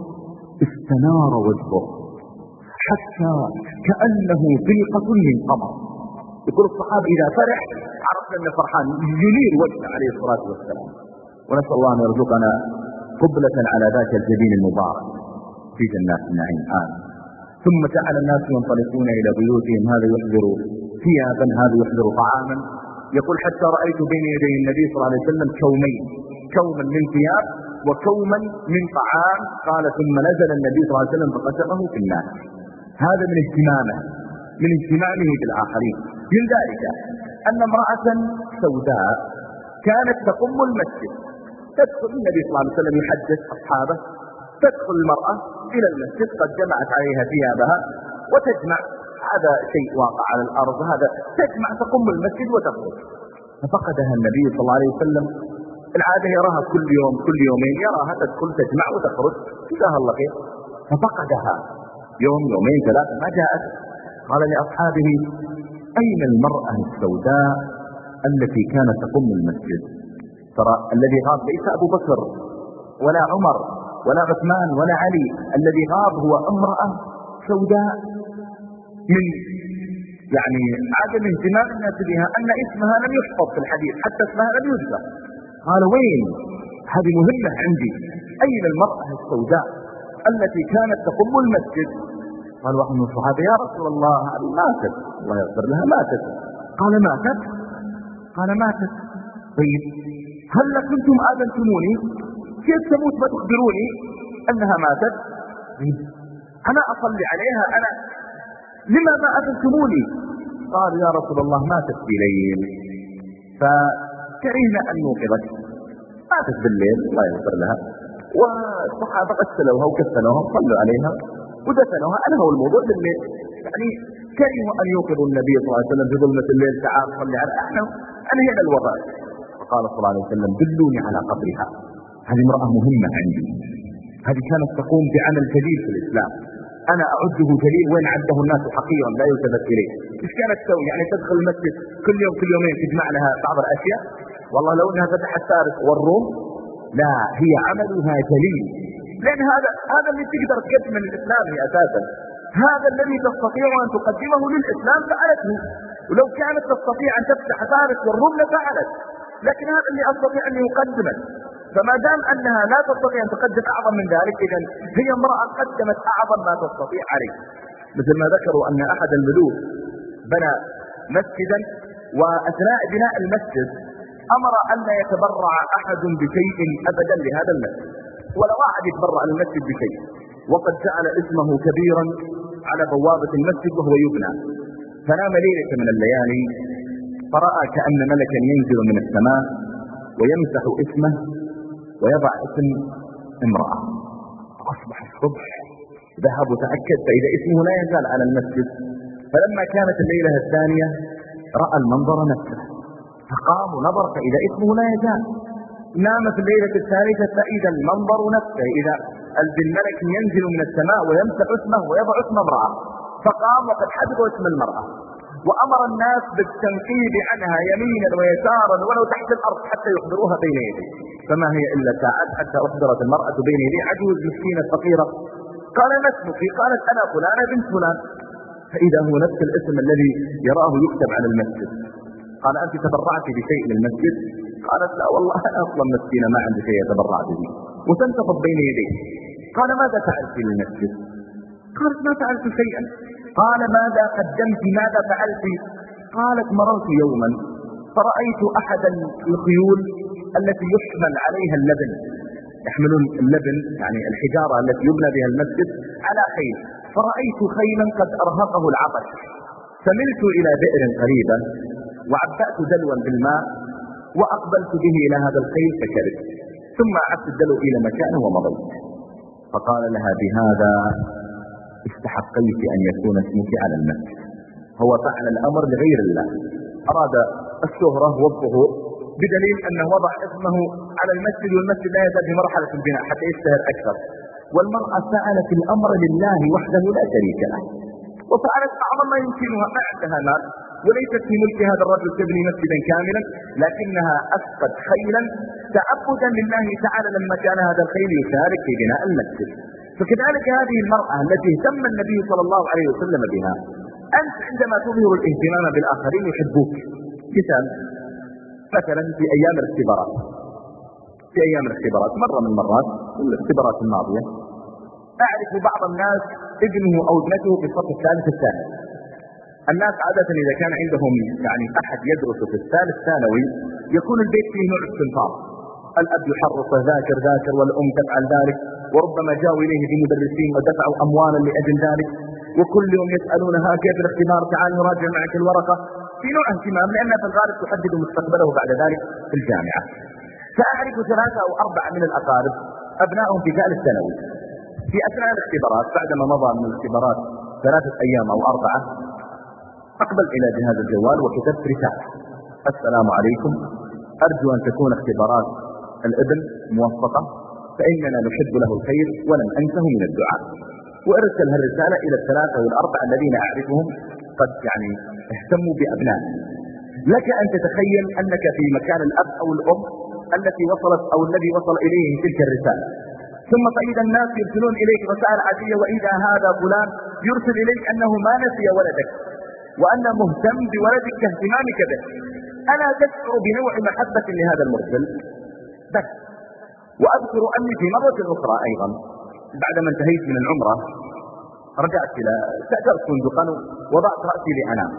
استنار وجهه حتى كأنه فلقة من قمر. يقول الصحابة إذا فرح عرفنا أنه فرحان، ينير وجهه عليه الصلاة والسلام. ونسأل الله أن يرزقنا قبلة على ذاك الجبين المبارك في جنات النعيم آمين. ثم جعل الناس ينطلقون إلى بيوتهم، هذا يحضر ثيابا هذا يحضر طعاما، يقول حتى رأيت بين يدي النبي صلى الله عليه وسلم كومين، كوما من ثياب وكوما من طعام. قال ثم نزل النبي صلى الله عليه وسلم فقسمه في الناس. هذا من اهتمامه من اهتمامه بالآخرين. من ذلك أن امرأة سوداء كانت تقم المسجد، تدخل النبي صلى الله عليه وسلم يحدث أصحابه، تدخل المرأة إلى المسجد قد جمعت عليها ثيابها وتجمع، هذا شيء واقع على الأرض، هذا تجمع تقم المسجد وتخرج. ففقدها النبي صلى الله عليه وسلم. العادة يراها كل يوم كل يومين، يراها تدخل تجمع وتخرج، جزاها الله خير. ففقدها يوم يومين ثلاثة ما جاءت. قال لأصحابه: أين المرأة السوداء التي كانت تقم المسجد؟ ترى الذي غاب ليس أبو بكر ولا عمر ولا عثمان ولا علي، الذي غاب هو امرأة سوداء من يعني عدم اهتمام الناس بها، أن اسمها لم يحفظ في الحديث، حتى اسمها لم يذكر. قال: وين؟ هذه مهمة عندي، أين المرأة السوداء التي كانت تقم المسجد؟ قال واحد من الصحابة: يا رسول الله ماتت، الله يغفر لها، ماتت. قال: ماتت؟ قال: ماتت. طيب هل كنتم آذنتموني؟ كيف تموت ما تخبروني أنها ماتت؟ أنا أصلي عليها، أنا لما ما أذنتموني؟ قال: يا رسول الله ماتت في ليل فكرهنا أن نوقظك. ماتت بالليل الله يغفر لها، والصحابة غسلوها وكفنوها وصلوا عليها ودفنوها، أنهوا الموضوع بالليل. يعني كرهوا أن يوقظوا النبي صلى الله عليه وسلم في ظلمة الليل: تعال صلي على احنا أنهينا الوضع. فقال صلى الله عليه وسلم: دلوني على قبرها، هذه امرأة مهمة عندي، هذه كانت تقوم بعمل جليل في الإسلام، أنا أعده جليل وين عده الناس حقيرا لا يلتفت إليه. إيش كانت تسوي؟ يعني تدخل المسجد كل يوم كل يومين تجمع لها بعض الأشياء؟ والله لو أنها فتحت فارس والروم، لا، هي عملها جليل، لأن هذا هذا اللي تقدر تقدمه للإسلام هي أساسا، هذا الذي تستطيع أن تقدمه للإسلام فعلته، ولو كانت تستطيع أن تفتح فارس والروم لفعلت، لكن هذا اللي أستطيع أن يقدمه. فما دام أنها لا تستطيع أن تقدم أعظم من ذلك، إذن هي امرأة قدمت أعظم ما تستطيع عليه. مثل ما ذكروا أن أحد الملوك بنى مسجدا، وأثناء بناء المسجد أمر أن لا يتبرع أحد بشيء أبدا لهذا المسجد، ولا واحد يتبرع للمسجد بشيء، وقد جعل اسمه كبيرا على بوابة المسجد وهو يبنى. فنام ليلة من الليالي فرأى كأن ملكا ينزل من السماء ويمسح اسمه ويضع اسم امرأة. أصبح الصبح ذهب وتأكد فإذا اسمه لا يزال على المسجد. فلما كانت الليلة الثانية رأى المنظر نفسه، فقام ونظر فإذا اسمه لا يزال. نام في الليلة الثالثة فإذا المنظر نفسه، إذا الملك ينزل من السماء ويمسح اسمه ويضع اسم امرأة، فقام وقد حفظ اسم المرأة، وأمر الناس بالتنقيب عنها يمينا ويسارا ولو تحت الأرض حتى يحضروها بين يديه. فما هي إلا ساعات حتى أحضرت المرأة بين يديه، عجوز مسكينة فقيرة. قال: ما اسمك؟ قالت: أنا فلانة بنت فلان. فإذا هو نفس الاسم الذي يراه يكتب على المسجد. قال: أنت تبرعت بشيء للمسجد؟ قالت: لا والله أنا أصلا مسكينة ما عندي شيء أتبرع به. وتنتفض بين يديه. قال: ماذا فعلت للمسجد؟ قالت: ما فعلت شيئا. قال: ماذا قدمت؟ ماذا فعلت؟ قالت: مررت يوما فرأيت أحد الخيول التي يحمل عليها اللبن، يحملون اللبن يعني الحجارة التي يبنى بها المسجد على خيل، فرأيت خيلا قد أرهقه العطش، فملت إلى بئر قريبة وعبأت دلوا بالماء وأقبلت به إلى هذا الخيل فشربت، ثم عدت الدلو إلى مكانه ومضيت. فقال لها: بهذا استحقيت أن يكون اسمك على المسجد. هو فعل الأمر لغير الله، أراد الشهرة والظهور، بدليل أنه وضع اسمه على المسجد، والمسجد لا يزال في مرحلة البناء حتى يشتهر أكثر. والمرأة فعلت الأمر لله وحده لا شريك له، وفعلت أعظم ما يمكنها، ما عندها مال وليست في ملك هذا الرجل تبني مسجدا كاملا، لكنها أسقت خيلا تعبدا لله تعالى لما كان هذا الخيل يشارك في بناء المسجد. فكذلك هذه المرأة التي اهتم النبي صلى الله عليه وسلم بها، أنت عندما تظهر الاهتمام بالآخرين يحبوك. مثال مثلا في أيام الاختبارات، في أيام الاختبارات مرة من المرات الاختبارات الماضية، أعرف بعض الناس ابنه أو ابنته في الصف الثالث الثاني، الناس عادة إذا كان عندهم يعني أحد يدرس في الثالث ثانوي يكون البيت فيه نوع استنفار، الأب يحرصه ذاكر ذاكر والأم تفعل ذلك، وربما جاءوا إليه بمدرسين ودفعوا أموالا لأجل ذلك، وكل يوم يسألونها كيف الاختبار، تعال نراجع معك الورقة، في نوع اهتمام لأنها في الغالب تحدد مستقبله بعد ذلك في الجامعة. فأعرف ثلاثة أو أربعة من الأقارب أبنائهم في ثالث ثانوي في أثناء الاختبارات بعدما مضى من الاختبارات ثلاثة أيام أو أربعة أقبل إلى جهاز الجوال وكتبت رسالة: السلام عليكم، أرجو أن تكون اختبارات الابن موفقة فإننا نحب له الخير ولن أنسه من الدعاء. وأرسل هالرسالة إلى الثلاثة والأربعة الذين أعرفهم قد يعني اهتموا بأبنائهم. لك أن تتخيل أنك في مكان الأب أو الأم التي وصلت أو الذي وصل إليه تلك الرسالة، ثم فإذا الناس يرسلون إليك رسائل عادية، وإذا هذا فلان يرسل إليك أنه ما نسي ولدك وأن مهتم بولدك كاهتمامك به، ألا تشعر بنوع محبة لهذا المرسل؟ بس. وأذكر أني في مرة أخرى أيضا بعدما انتهيت من العمرة رجعت إلى استأجرت فندقا ووضعت رأسي لأنام،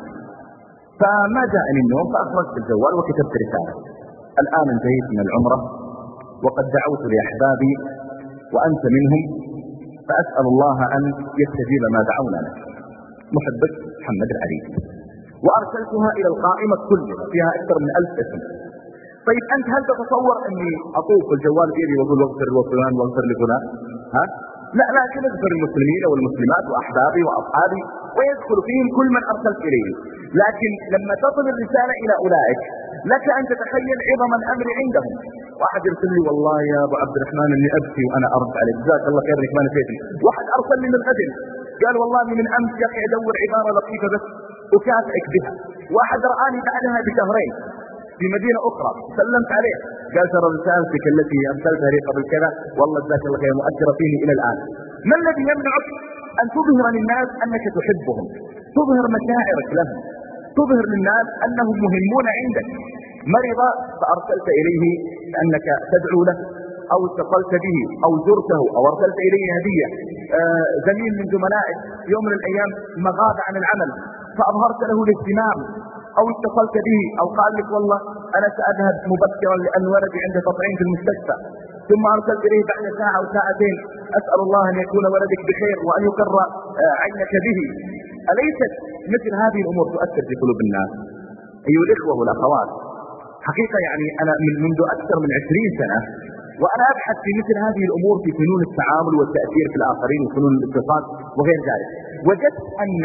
فما جاءني النوم فأخرجت الجوال وكتبت رسالة: الآن انتهيت من العمرة وقد دعوت لأحبابي وأنت منهم، فأسأل الله أن يستجيب ما دعونا له، محبك محمد العريف. وأرسلتها إلى القائمة كلها فيها أكثر من ألف اسم. طيب أنت هل تتصور أني أطوف الجوال بيدي وأقول واغفر لفلان واغفر لفلان؟ ها؟ لا، لكن اغفر المسلمين والمسلمات وأحبابي وأصحابي ويدخل فيهم كل من أرسلت إليه. لكن لما تصل الرسالة إلى أولئك لك أن تتخيل عظم الأمر عندهم. واحد يرسل لي: والله يا أبو عبد الرحمن أني أبكي وأنا أرد عليك، جزاك الله خير إنك ما نسيتني. واحد أرسل لي من غد قال: والله من أمس يا أخي أدور عبارة لطيفة بس أكافئك بها. واحد رآني بعدها بشهرين في مدينة أخرى سلمت عليه قال: ترى رسالتك التي أرسلتها لي قبل كذا والله جزاك الله خير مؤثرة فيني إلى الآن. ما الذي يمنعك أن تظهر للناس أنك تحبهم، تظهر مشاعرك لهم، تظهر للناس أنهم مهمون عندك؟ مرض فأرسلت إليه أنك تدعو له، أو اتصلت به أو زرته أو أرسلت إليه هدية. آه زميل من زملائك يوم من الأيام مغاب عن العمل فأظهرت له الاهتمام، أو اتصلت به أو قال لك: والله أنا سأذهب مبكرا لأن ولدي عنده تطعيم في المستشفى، ثم أرسلت إليه بعد ساعة أو ساعتين: أسأل الله أن يكون ولدك بخير وأن يقر عينك به. أليست مثل هذه الأمور تؤثر في قلوب الناس؟ أيها الإخوة والأخوات، حقيقة يعني أنا من منذ أكثر من عشرين سنة وأنا أبحث في مثل هذه الأمور في فنون التعامل والتأثير في الآخرين وفنون الاتصال وغير ذلك. وجدت أن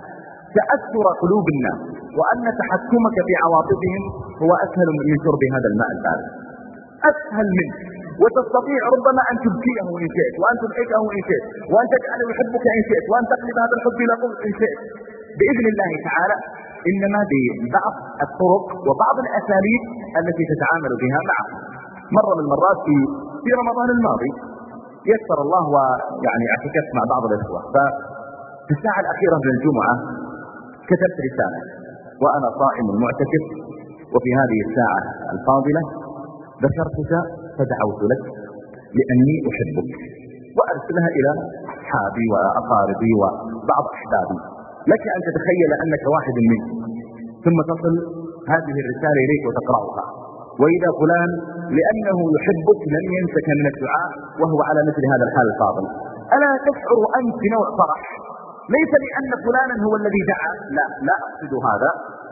تأثر قلوب الناس وأن تحكمك في عواطفهم هو أسهل من شرب هذا الماء البارد، أسهل منه. وتستطيع ربما أن تبكيه إن شئت، وأن تضحكه إن شئت، وأن تجعله يحبك إن شئت، وأن تقلب هذا الحب إلى قلب إن شئت بإذن الله تعالى، إنما ببعض الطرق وبعض الأساليب التي تتعامل بها معه. مرة من المرات في في رمضان الماضي يسر الله ويعني اعتكفت مع بعض الإخوة، ففي الساعة الأخيرة من الجمعة كتبت رسالة وأنا صائم معتكف، وفي هذه الساعة الفاضلة ذكرتك فدعوت لك لأني أحبك، وأرسلها إلى أصحابي وأقاربي وبعض أحبابي. لك أن تتخيل أنك واحد منهم، ثم تصل هذه الرسالة إليك وتقرأها، وإذا فلان لأنه يحبك لن ينسك من الدعاء وهو على مثل هذا الحال الفاضل. ألا تشعر أنت بنوع فرح؟ ليس لأن فلانا هو الذي دعا، لا لا أقصد هذا،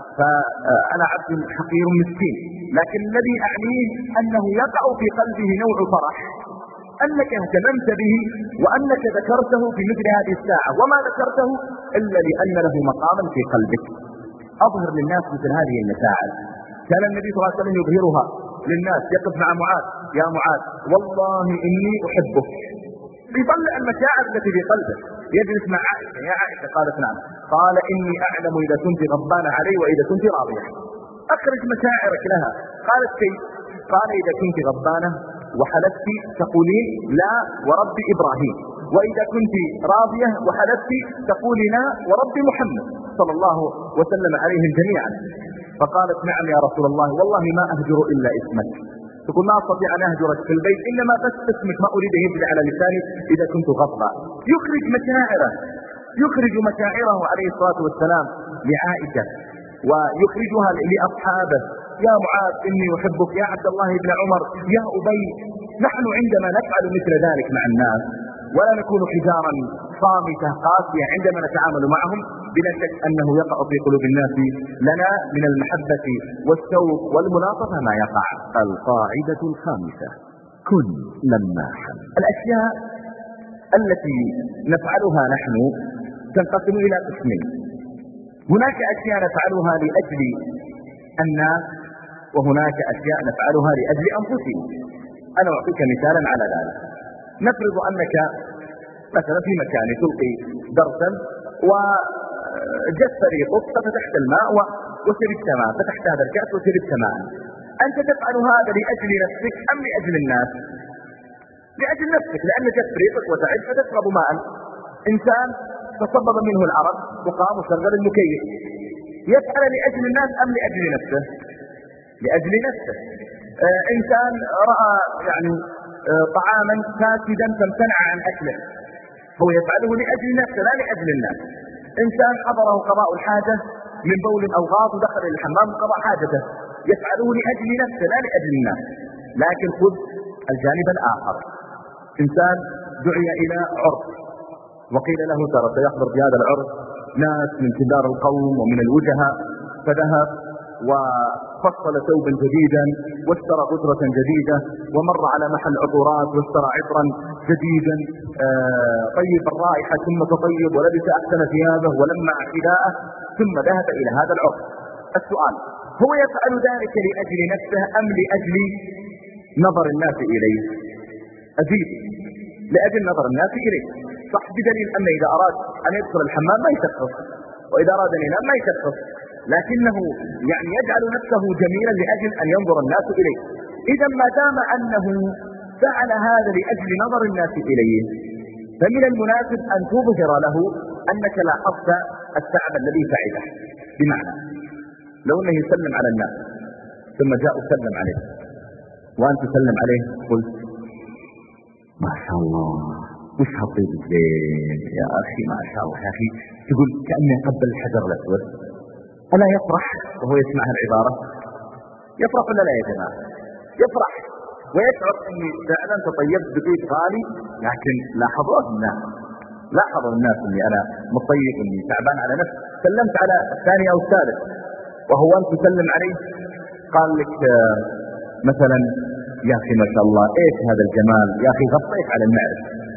فأنا عبد حقير مسكين، لكن الذي أعنيه أنه يقع في قلبه نوع فرح أنك اهتممت به وأنك ذكرته في مثل هذه الساعة، وما ذكرته إلا لأن له مقاما في قلبك. أظهر للناس مثل هذه المشاعر. كان النبي صلى الله عليه وسلم يظهرها للناس، يقف مع معاذ: يا معاذ والله إني أحبك، يطلع المشاعر التي في قلبه. يجلس مع عائشة: يا عائشة، قالت: نعم. قال: إني أعلم إذا كنت غضبانة علي وإذا كنت راضية. أخرج مشاعرك لها. قالت: كيف؟ قال: إذا كنت غضبانة وحلفت تقولين لا ورب إبراهيم، وإذا كنت راضية وحلفت تقولين لا ورب محمد صلى الله وسلم عليهم جميعا. فقالت: نعم يا رسول الله، والله ما أهجر إلا اسمك. تقول: ما أستطيع أن أهجرك في البيت، إنما بس اسمك ما أريد يجري على لساني إذا كنت غضبا. يخرج مشاعره، يخرج مشاعره عليه الصلاة والسلام لعائشة ويخرجها لأصحابه: يا معاذ إني أحبك، يا عبد الله بن عمر، يا أبي. نحن عندما نفعل مثل ذلك مع الناس ولا نكون حجارا صامتة قاسية عندما نتعامل معهم، بلا شك أنه يقع في قلوب الناس لنا من المحبة والشوق والملاطفة ما يقع. القاعدة الخامسة: كن لماحا. الأشياء التي نفعلها نحن تنقسم إلى قسمين: هناك أشياء نفعلها لأجل الناس، وهناك أشياء نفعلها لأجل أنفسنا. أنا أعطيك مثالا على ذلك. نفرض أنك مثلا في مكان تلقي درسا وجت فريقك ففتحت الماء وشربت ماء، فتحت هذا الكأس وشربت ماء. أنت تفعل هذا لأجل نفسك أم لأجل الناس؟ لأجل نفسك، لأن جت فريقك وتعب فتشرب ماء. إنسان تصبب منه العرق وقام وشغل المكيف، يفعل لأجل الناس أم لأجل نفسه؟ لأجل نفسه. آه إنسان رأى يعني آه طعاما فاسدا فامتنع عن أكله، هو يفعله لأجل نفسه لا لأجل الناس. إنسان حضره قضاء الحاجة من بول أو غاض ودخل إلى الحمام وقضى حاجته، يفعله لأجل نفسه لا لأجل الناس. لكن خذ الجانب الآخر: إنسان دعي إلى عرس وقيل له ترى سيحضر في هذا العرس ناس من كبار القوم ومن الوجهاء، فذهب وفصل ثوبا جديدا واشترى قدرة جديدة ومر على محل عطورات واشترى عطرا جديدا آه طيب الرائحة ثم تطيب ولبس أحسن ثيابه ولمع حذاءه ثم ذهب إلى هذا العرس. السؤال: هو يفعل ذلك لأجل نفسه أم لأجل نظر الناس إليه؟ أجيب: لأجل نظر الناس إليه. صح، بدليل أن إذا أراد أن يدخل الحمام ما يشخص، وإذا أراد أن ينام ما يشخص، لكنه يعني يجعل نفسه جميلا لأجل أن ينظر الناس إليه. إذا ما دام أنه فعل هذا لأجل نظر الناس إليه، فمن المناسب أن تظهر له أنك لاحظت التعب الذي فعله. بمعنى لو أنه يسلم على الناس ثم جاء وسلم عليه وأنت تسلم عليه قلت: ما شاء الله وش هالطيب الزين يا أخي، ما شاء الله يا أخي، تقول كأني قبل الحجر الأسود. ألا يفرح وهو يسمع العبارة؟ يفرح ولا لا يا جماعة؟ يفرح ويشعر أني فعلا تطيبت بطيب غالي. لكن لاحظوا الناس لاحظوا الناس أني أنا مطيب، أني تعبان على نفسي. سلمت على الثاني أو الثالث وهو أنت تسلم عليه قال لك آه مثلا: يا أخي ما شاء الله إيش هذا الجمال يا أخي، غطيت على المعرس.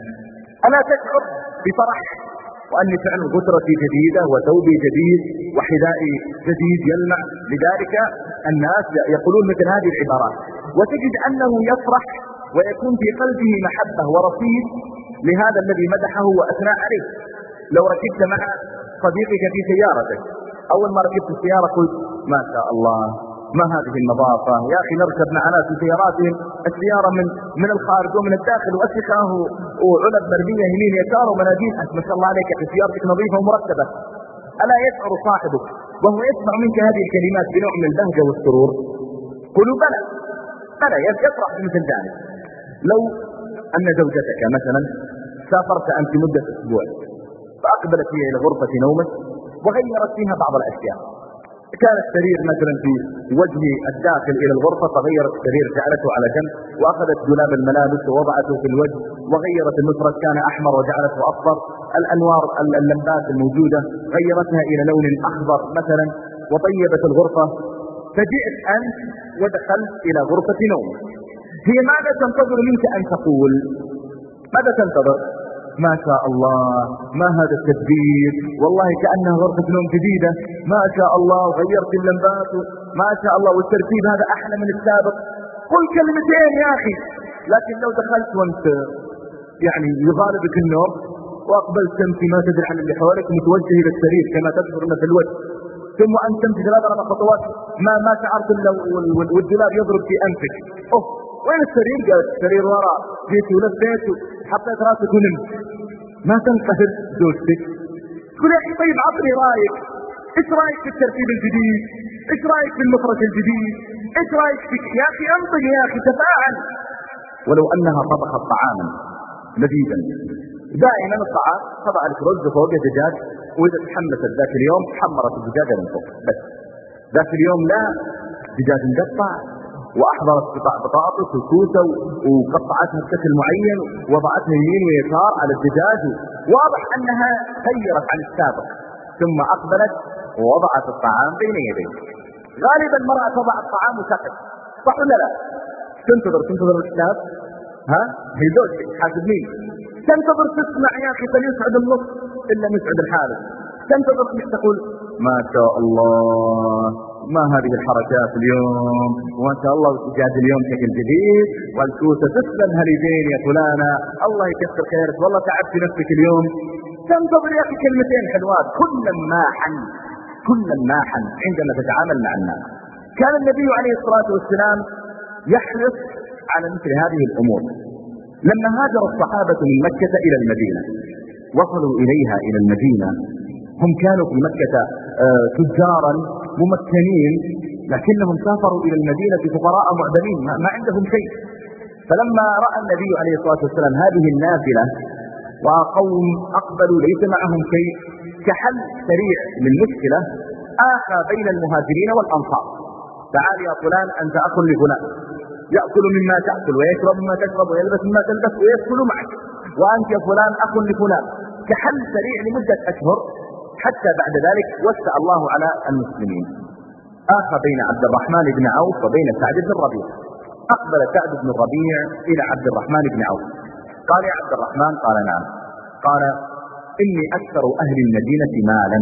ألا تشعر بفرح وأني فعلا غترتي جديدة وثوبي جديد وحذائي جديد يلمع؟ لذلك الناس يقولون مثل هذه العبارات، وتجد أنه يفرح ويكون في قلبه محبة ورصيد لهذا الذي مدحه وأثنى عليه. لو ركبت مع صديقك في سيارتك، أول ما ركبت السيارة قلت: ما شاء الله ما هذه النظافة يا أخي، نركب مع ناس في سياراتهم السيارة من من الخارج ومن الداخل وأسخة وعلب مرمية يمين يسار ومناديل، أنت ما شاء الله عليك في سيارتك نظيفة ومرتبة. ألا يشعر صاحبك وهو يسمع منك هذه الكلمات بنوع من البهجة والسرور؟ قلوا بلى بلى، يفرح بمثل ذلك. لو أن زوجتك مثلا سافرت أنت مدة أسبوع فأقبلت هي إلى غرفة نومك وغيرت فيها بعض الأشياء، كان السرير مثلا في وجه الداخل إلى الغرفة فغيرت السرير جعلته على جنب، وأخذت دولاب الملابس ووضعته في الوجه، وغيرت المفرش كان أحمر وجعلته أصفر، الأنوار اللمبات الموجودة غيرتها إلى لون أخضر مثلا، وطيبت الغرفة. فجئت أنت ودخلت إلى غرفة نوم، هي ماذا تنتظر منك أن تقول؟ ماذا تنتظر؟ ما شاء الله ما هذا التدبير، والله كأنها غرفة نوم جديدة، ما شاء الله غيرت اللمبات، ما شاء الله والترتيب هذا أحلى من السابق. قل كلمتين يا أخي. لكن لو دخلت وانت يعني يغالبك النوم وأقبلت تمشي ما تدري عن اللي حولك متوجه إلى السرير كما تشعر في الوجه، ثم أن تمشي ثلاث أربع خطوات ما ما شعرت إلا والدولاب يضرب في أنفك. أوه وين السرير؟ قال السرير وراء، جيت ولفيت حطيت راسك ونمت. ما تنقهر زوجتك تقول: يا أخي طيب عطني رأيك، إيش رأيك في الترتيب الجديد؟ إيش رأيك في المفرش الجديد؟ إيش رأيك في يا أخي أنطق يا أخي تفاعل. ولو أنها طبخت طعاما لذيذا دائما الطعام طبعا لك رز وفوقه دجاج، وإذا تحمست ذاك اليوم حمرت الدجاجة من فوق بس. ذاك اليوم لا، دجاج مقطع وأحضرت قطع بطاطس وكوسة وقطعتها بشكل معين ووضعتها يمين ويسار على الدجاج، واضح أنها غيرت عن السابق، ثم أقبلت ووضعت الطعام بين يديه. غالبا المرأة تضع الطعام وتقف، صح ولا لا؟ تنتظر تنتظر الكتاب، ها هي زوجتك حاسب مين، تنتظر تسمع يا أخي فليسعد النص إلا مسعد الحالة، تنتظر تقول ما شاء الله ما هذه الحركات اليوم، وما شاء الله جاد اليوم شكل جديد، والكوسة تسلم هاليدين يا فلانة، الله يكثر خيرك والله تعبت نفسك اليوم. تنتظر يا أخي كلمتين حلوات، كلا ما حن كلا ما حن عندما تتعامل مع الناس. كان النبي عليه الصلاة والسلام يحرص على مثل هذه الأمور. لما هاجر الصحابة من مكة إلى المدينة وصلوا إليها إلى المدينة، هم كانوا في مكة تجارا ممكنين، لكنهم سافروا إلى المدينة فقراء معدمين ما عندهم شيء. فلما رأى النبي عليه الصلاة والسلام هذه النافلة وقوم أقبلوا ليس معهم شيء، كحل سريع للمشكلة آخى بين المهاجرين والأنصار. تعال يا فلان أنت أخ لفلان، يأكل مما تأكل ويشرب مما تشرب ويلبس مما تلبس ويدخل معك، وأنت يا فلان أخ لفلان، كحل سريع لمدة أشهر، حتى بعد ذلك وسع الله على المسلمين. آخى بين عبد الرحمن بن عوف وبين سعد بن الربيع. أقبل سعد بن الربيع إلى عبد الرحمن بن عوف، قال يا عبد الرحمن، قال نعم، قال إني أكثر أهل المدينة مالا،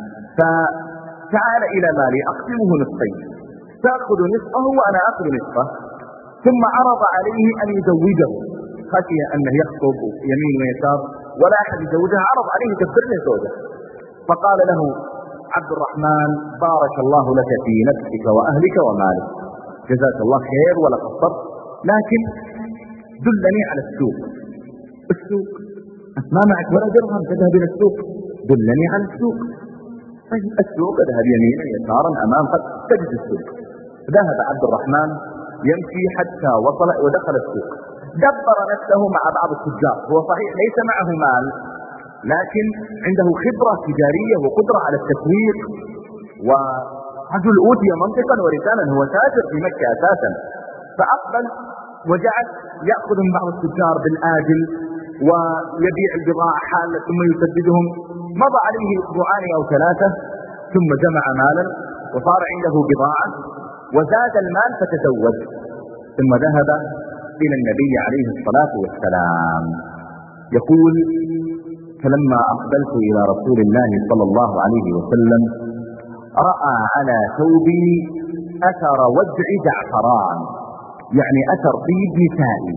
فتعال إلى مالي أقسمه نصفين، تأخذ نصفه وأنا أخذ نصفه. ثم عرض عليه أن يزوجه، خشي أنه يخطب يمين ويسار ولا أحد يزوجها، عرض عليه يكبر له زوجه. فقال له عبد الرحمن بارك الله لك في نفسك وأهلك ومالك، جزاك الله خير ولا قصرت، لكن دلني على السوق. السوق ما معك ولا درهم تذهب إلى السوق، دلني على السوق. السوق اذهب يمينا يسارا أمام قد تجد السوق. ذهب عبد الرحمن يمشي حتى وصل ودخل السوق، دبر نفسه مع بعض التجار. هو صحيح ليس معه مال، لكن عنده خبرة تجارية وقدرة على التسويق، ورجل أوتي منطقا ورسالا، هو تاجر في مكة أساسا. فأقبل وجعل يأخذ من بعض التجار بالآجل ويبيع البضاعة حالة ثم يسددهم. مضى عليه أسبوعان أو ثلاثة ثم جمع مالا وصار عنده بضاعة وزاد المال فتزوج، ثم ذهب إلى النبي عليه الصلاة والسلام. يقول فلما أقبلت إلى رسول الله صلى الله عليه وسلم رأى على ثوبي أثر وجع زعفران، يعني أثر طيب نسائي.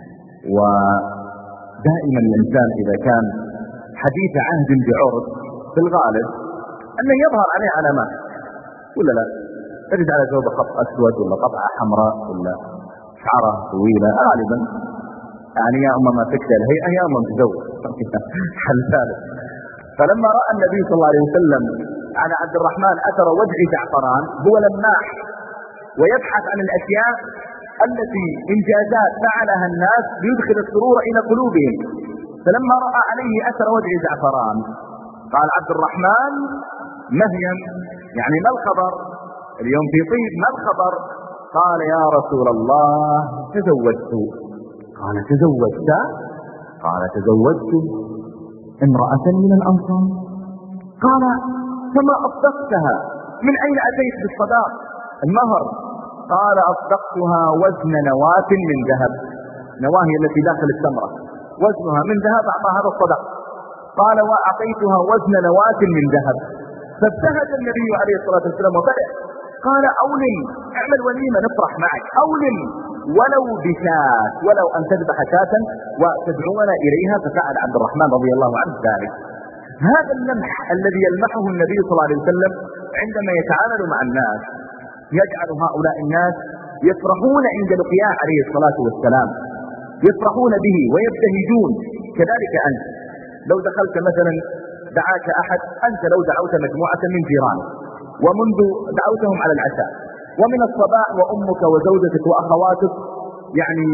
ودائما الإنسان إذا كان حديث عهد بعرض في الغالب أنه يظهر عليه علامات، ولا لا؟ تجد على ثوبه خط أسود ولا قطعة حمراء ولا شعره طويلة غالبا، يعني يا أمم ما تكتل هي يا أمم تزوج حل ثالث. فلما رأى النبي صلى الله عليه وسلم على عبد الرحمن أثر وجع زعفران، هو لماح ويبحث عن الأشياء التي إنجازات فعلها الناس ليدخل السرور إلى قلوبهم. فلما رأى عليه أثر وجع زعفران قال عبد الرحمن مهيم، يعني ما الخبر اليوم في طيب، ما الخبر؟ قال يا رسول الله تزوجت. قال تزوجت؟ قال تزوجت امرأة من الأنصار. قال فما أصدقتها؟ من أين أتيت بالصداق المهر؟ قال أصدقتها وزن نواة من ذهب، نواهي التي داخل التمرة وزنها من ذهب، أعطى هذا الصداق. قال وأعطيتها وزن نواة من ذهب. فابتهج النبي عليه الصلاة والسلام وبدأ قال أولم، اعمل وليمة نفرح معك، أولم ولو بشاة، ولو أن تذبح شاة وتدعونا إليها. ففعل عبد الرحمن رضي الله عنه ذلك. هذا اللمح الذي يلمحه النبي صلى الله عليه وسلم عندما يتعامل مع الناس يجعل هؤلاء الناس يفرحون عند لقياه عليه الصلاة والسلام، يفرحون به ويبتهجون. كذلك أنت لو دخلت مثلا دعاك أحد، أنت لو دعوت مجموعة من جيرانك ومنذ دعوتهم على العشاء ومن الصباح وأمك وزوجتك وأخواتك يعني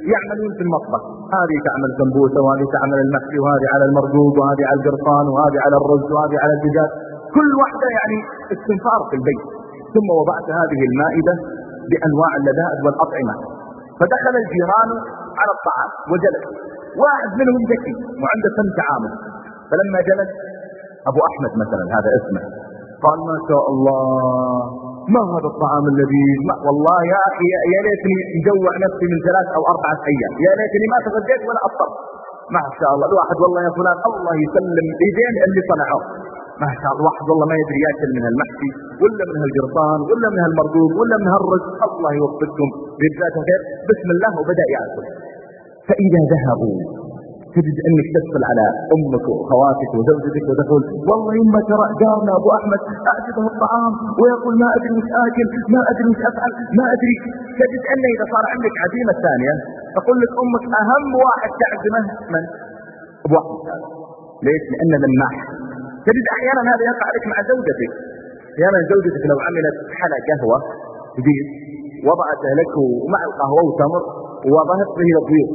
يعملون في المطبخ، هذه تعمل سمبوسه وهذه تعمل المحشي وهذه على المرقوق وهذه على القرصان وهذه على الرز وهذه على الدجاج، كل واحدة يعني استنفار في البيت. ثم وضعت هذه المائدة بأنواع اللذائذ والأطعمة، فدخل الجيران على الطعام وجلس، واحد منهم ذكي وعنده فن تعامل، فلما جلس أبو أحمد مثلا هذا اسمه، قال ما شاء الله ما هذا الطعام اللذيذ، والله يا أخي يا ليتني مجوع نفسي من ثلاث أو أربعة أيام، يا ليتني ما تغديت ولا أفطرت، ما شاء الله الواحد والله يا فلان الله يسلم إيدين اللي صنعوه، ما شاء الله الواحد والله ما يدري ياكل من هالمحشي ولا من هالقرصان ولا من هالمرقوق ولا من هالرز، الله يوفقكم بجزاك خير، بسم الله وبدأ يأكل. فإذا ذهبوا تجد أنك تدخل على أمك وخواتك وزوجتك وتقول والله يما ترى جارنا أبو أحمد أعجبه الطعام ويقول ما أدري مش آكل ما أدري مش أفعل ما أدري. تجد أن إذا صار عندك عزيمة ثانية تقول لك أمك أهم واحد تعزمه من؟ أبو أحمد. ليش؟ لأن لماح. تجد أحيانا هذا يقع لك مع زوجتك، أحيانا زوجتك لو عملت حلا قهوة جديد وضعتها لك ومع القهوة وتمر ووضعت به الضيوف،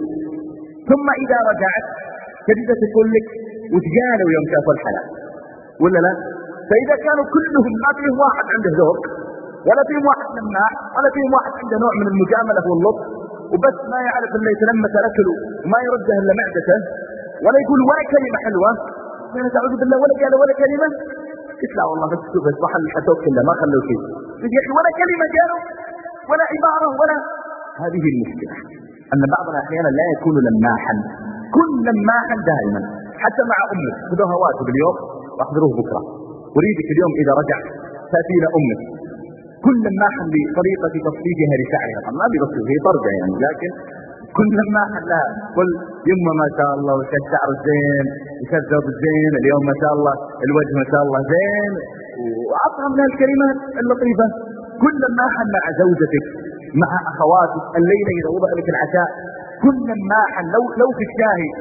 ثم إذا رجعت تجد تقول لك وتقالوا يوم شافوا الحلا ولا لا؟ فإذا كانوا كلهم ما فيهم واحد عنده ذوق ولا فيهم واحد لماح ولا فيهم واحد عنده نوع من المجاملة واللطف، وبس ما يعرف إلا يتلمس أكله وما يرده إلا معدته ولا يقول ولا كلمة حلوة، أنا تعوذ بالله ولا قال ولا كلمة، قلت لا والله بس شوف محل الحسوك كله ما خلوا شيء، يا أخي ولا كلمة قالوا ولا عبارة ولا. هذه المشكلة أن بعضنا أحيانا لا يكون لماحا، كن لماحا دائما حتى مع أمك، خذوها واتب اليوم واحضروه بكرة، أريدك اليوم إذا رجع تأتي إلى أمك كن لماحا بطريقة تصفيقها لشعرها، ما بيبصر هي طرقة يعني، لكن كن لماحا لا، قل يما ما شاء الله وش الشعر الزين وش الثوب الزين اليوم ما شاء الله الوجه ما شاء الله زين، وأعطها من الكلمات اللطيفة. كن لماحا مع زوجتك مع أخواتك، الليلة إذا وضع لك العشاء كن لماحا، لو لو في الشاهي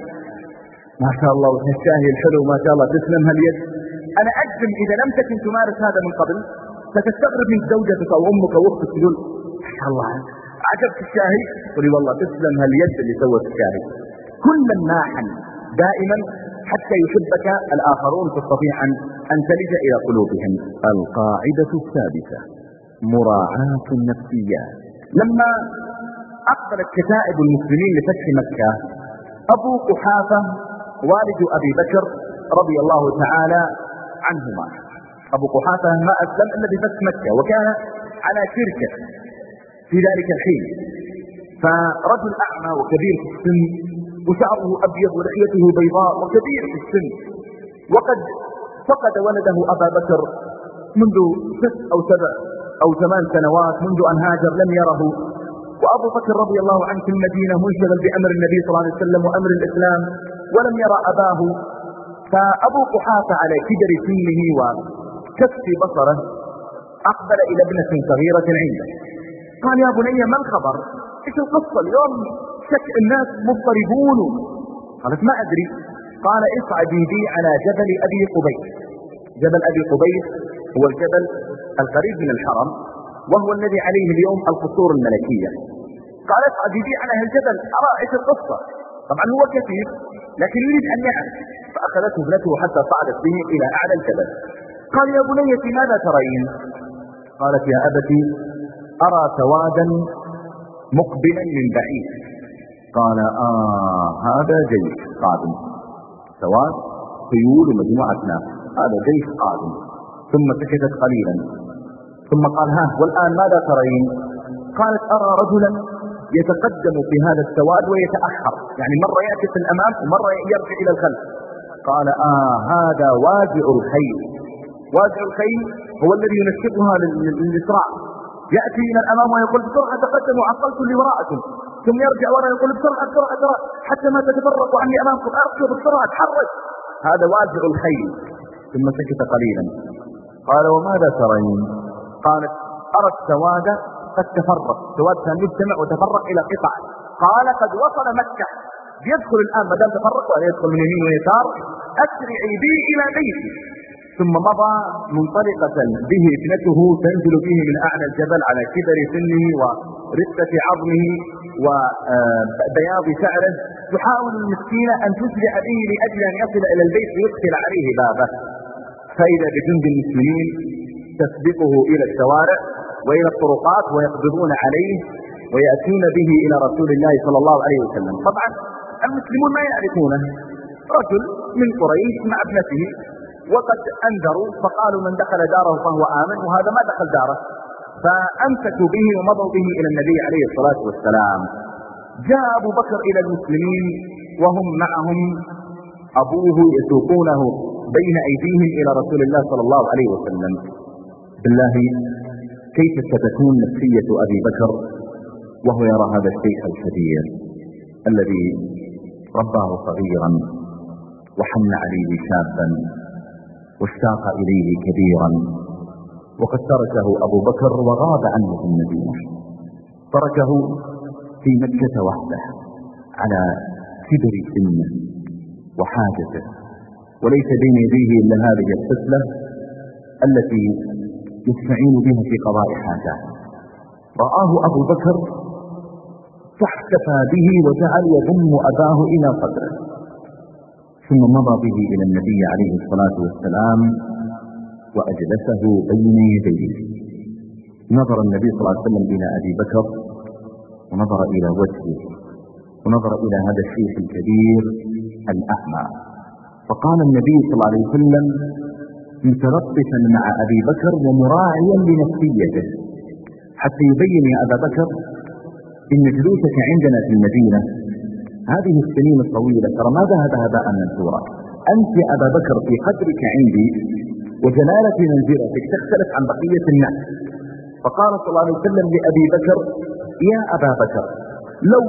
ما شاء الله وش الشاهي الحلو ما شاء الله تسلم هاليد. أنا أجزم إذا لم تكن تمارس هذا من قبل ستستغرب من زوجتك أو أمك أو أختك تقول ما شاء الله عجبت الشاهي، قولي والله تسلم هاليد اللي سوت الشاهي. كن لماحا دائما حتى يحبك الآخرون، تستطيع أن أن تلج إلى قلوبهم. القاعدة السادسة مراعاة النفسيات. لما أقبلت كتائب المسلمين لفتح مكة، أبو قحافة والد أبي بكر رضي الله تعالى عنهما، أبو قحافة ما أسلم إلا بفتح مكة وكان على شركة في ذلك الحين، فرجل أعمى وكبير في السن وشعره أبيض ولحيته بيضاء وكبير في السن، وقد فقد ولده أبا بكر منذ ست أو سبع أو ثمان سنوات منذ أن هاجر لم يره، وأبو بكر رضي الله عنه في المدينة منشغل بأمر النبي صلى الله عليه وسلم وأمر الإسلام ولم يرى أباه. فأبو قحافة على كبر سنه وكف بصره أقبل إلى ابنة صغيرة عنده، قال يا بني ما الخبر؟ إيش القصة اليوم؟ شك الناس مضطربون. قالت ما أدري. قال اصعدي بي على جبل أبي قبيس. جبل أبي قبيس هو الجبل القريب من الحرم وهو الذي عليه اليوم القصور الملكية. قال اصعدي بي على هالجبل أرى إيش القصة. طبعا هو كثير لكن يريد أن يعرف، فأخذته ابنته حتى صعدت به إلى أعلى الجبل. قال يا بنيتي ماذا ترين؟ قالت يا أبتي أرى سوادا مقبلا من بعيد. قال آه هذا جيش قادم، سواد خيول ومجموعة ناس، هذا جيش قادم. ثم سكتت قليلا ثم قال ها والآن ماذا ترين؟ قالت أرى رجلا يتقدم في هذا السواد ويتأخر، يعني مرة يأتي في الأمام ومرة يرجع إلى الخلف. قال آه هذا واجع الخيل. واجع الخيل هو الذي ينشطها للإسراع، يأتي من الأمام ويقول بسرعة تقدموا عقلت اللي وراءكم، ثم يرجع وراء يقول بسرعة بسرعة بسرعة حتى ما تتفرقوا عني أمامكم، أركض بسرعة تحرك. هذا واجع الخيل. ثم سكت قليلا قال وماذا ترين؟ قالت أرى السواد قد تفرق، السواد كان يجتمع وتفرق إلى قطع. قال قد وصل مكة، يدخل الآن ما دام تفرق ولا يدخل من يمين ويسار، أسرعي بي إلى بيتي. ثم مضى منطلقة به ابنته تنزل به من أعلى الجبل على كبر سنه ورقة عظمه وبياض شعره تحاول المسكينة أن تسرع به لأجل أن يصل إلى البيت ويدخل عليه بابه، فإذا بجند المسلمين تسبقه إلى الشوارع وإلى الطرقات ويقبضون عليه ويأتون به إلى رسول الله صلى الله عليه وسلم. طبعا المسلمون ما يعرفونه، رجل من قريش مع ابنته، وقد أنذروا فقالوا من دخل داره فهو آمن، وهذا ما دخل داره، فأمسكوا به ومضوا به إلى النبي عليه الصلاة والسلام. جاء أبو بكر إلى المسلمين وهم معهم أبوه يسوقونه بين أيديهم إلى رسول الله صلى الله عليه وسلم. بالله كيف ستكون نفسية أبي بكر وهو يرى هذا الشيخ الكبير الذي رباه صغيرا وحن عليه شابا واشتاق إليه كبيرا، وقد تركه أبو بكر وغاب عنه في المدينة، تركه في مكة وحده على كبر سنه وحاجته، وليس بين يديه إلا هذه الطفلة التي يستعين بها في قضاء حاجاته. رآه أبو بكر فاحتفى به وجعل يضم أباه إلى صدره، ثم مضى به إلى النبي عليه الصلاة والسلام وأجلسه بين يديه. نظر النبي صلى الله عليه وسلم إلى أبي بكر ونظر إلى وجهه ونظر إلى هذا الشيخ الكبير الأعمى، فقال النبي صلى الله عليه وسلم متلطفا مع أبي بكر ومراعيا لنفسيته حتى يبين يا أبا بكر إن جلوسك عندنا في المدينة هذه السنين الطويلة ترى ما ذهب هباء منثورا، أنت يا أبا بكر في قدرك عندي وجلالة منزلتك تختلف عن بقية الناس. فقال صلى الله عليه وسلم لأبي بكر يا أبا بكر لو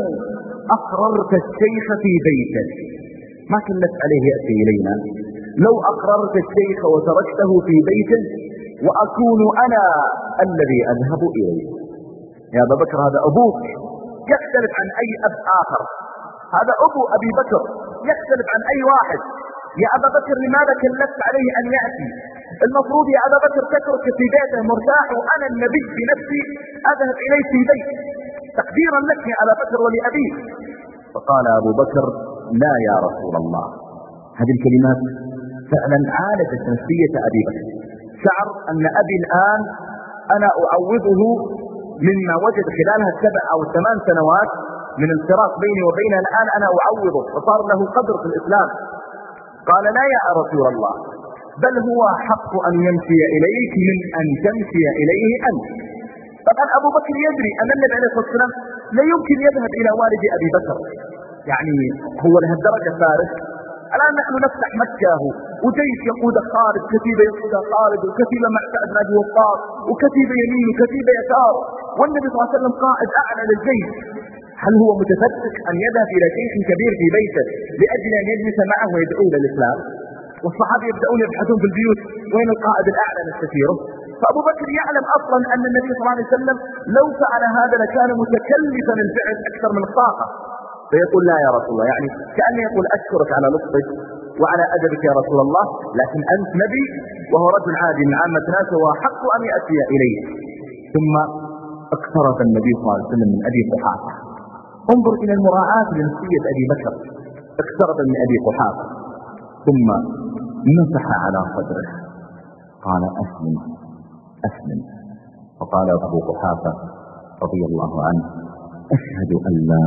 أقررت الشيخ في بيته، ما كلفت عليه يأتي إلينا، لو أقررت الشيخ وتركته في بيته وأكون أنا الذي أذهب إليه. يا أبا بكر هذا أبوك يختلف عن أي أب آخر، هذا أبو أبي بكر يختلف عن أي واحد. يا أبا بكر لماذا كلفت عليه أن يأتي؟ المفروض يا أبا بكر تترك في بيته مرتاح وأنا النبي بنفسي أذهب إليه في بيت تقديرا لك يا أبا بكر ولأبيك. فقال أبو بكر لا يا رسول الله. هذه الكلمات فعلا عالجت نفسية أبي بكر، شعر أن أبي الآن أنا أعوضه مما وجد خلالها السبع أو الثمان سنوات من الفراق بيني وبينه، الآن أنا أعوضه، فصار له قدر في الإسلام. قال لا يا رسول الله، بل هو حق أن يمشي إليك من أن تمشي إليه أنت. طبعا أبو بكر يدري أن النبي عليه الصلاة والسلام لا يمكن يذهب إلى والد أبي بكر، يعني هو لهالدرجة فارس. الآن نحن نفتح مكة وجيش يقود خالد، كتيبة يقود خالد، وكتيبة مع سعد بن أبي وقاص، وكتيبة يمين وكتيبة يسار، والنبي صلى الله عليه وسلم قائد أعلى للجيش. هل هو متفتك أن يذهب إلى شيخ كبير في بيته لأجل أن يجلس معه ويدعو إلى الإسلام؟ والصحابة يبدأون يبحثون في البيوت وين القائد الأعلى نستشيره. فأبو بكر يعلم أصلا أن النبي صلى الله عليه وسلم لو فعل هذا لكان متكلفا الفعل أكثر من الطاقة، فيقول لا يا رسول الله، يعني كأنه يقول أشكرك على لطفك وعلى أدبك يا رسول الله، لكن أنت نبي وهو رجل عادي من عامة الناس وهو حق أن يأتي إليه. ثم اقترب النبي صلى الله عليه وسلم من أبي قحافة. انظر إلى المراعاة لنفسية أبي بكر، اقترب من أبي قحافة ثم مسح على صدره قال أسلم أسلم. فقال أبو قحافة رضي الله عنه أشهد أن لا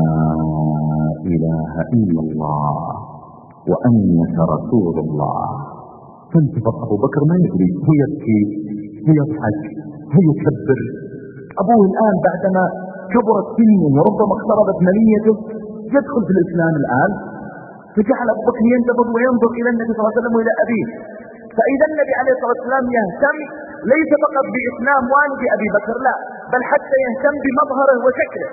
إله إلا الله وأنك رسول الله. فانتفض أبو بكر ما يدري، هو يبكي هو يضحك هو يكبر. أبوه الآن بعدما كبرت سنه وربما اقتربت منيته يدخل في الإسلام الآن، فجعل أبو بكر ينتبه وينظر إلى النبي صلى الله عليه وسلم وإلى أبيه. فإذا النبي عليه الصلاة والسلام يهتم ليس فقط بإسلام والد أبي بكر، لا، بل حتى يهتم بمظهره وشكله،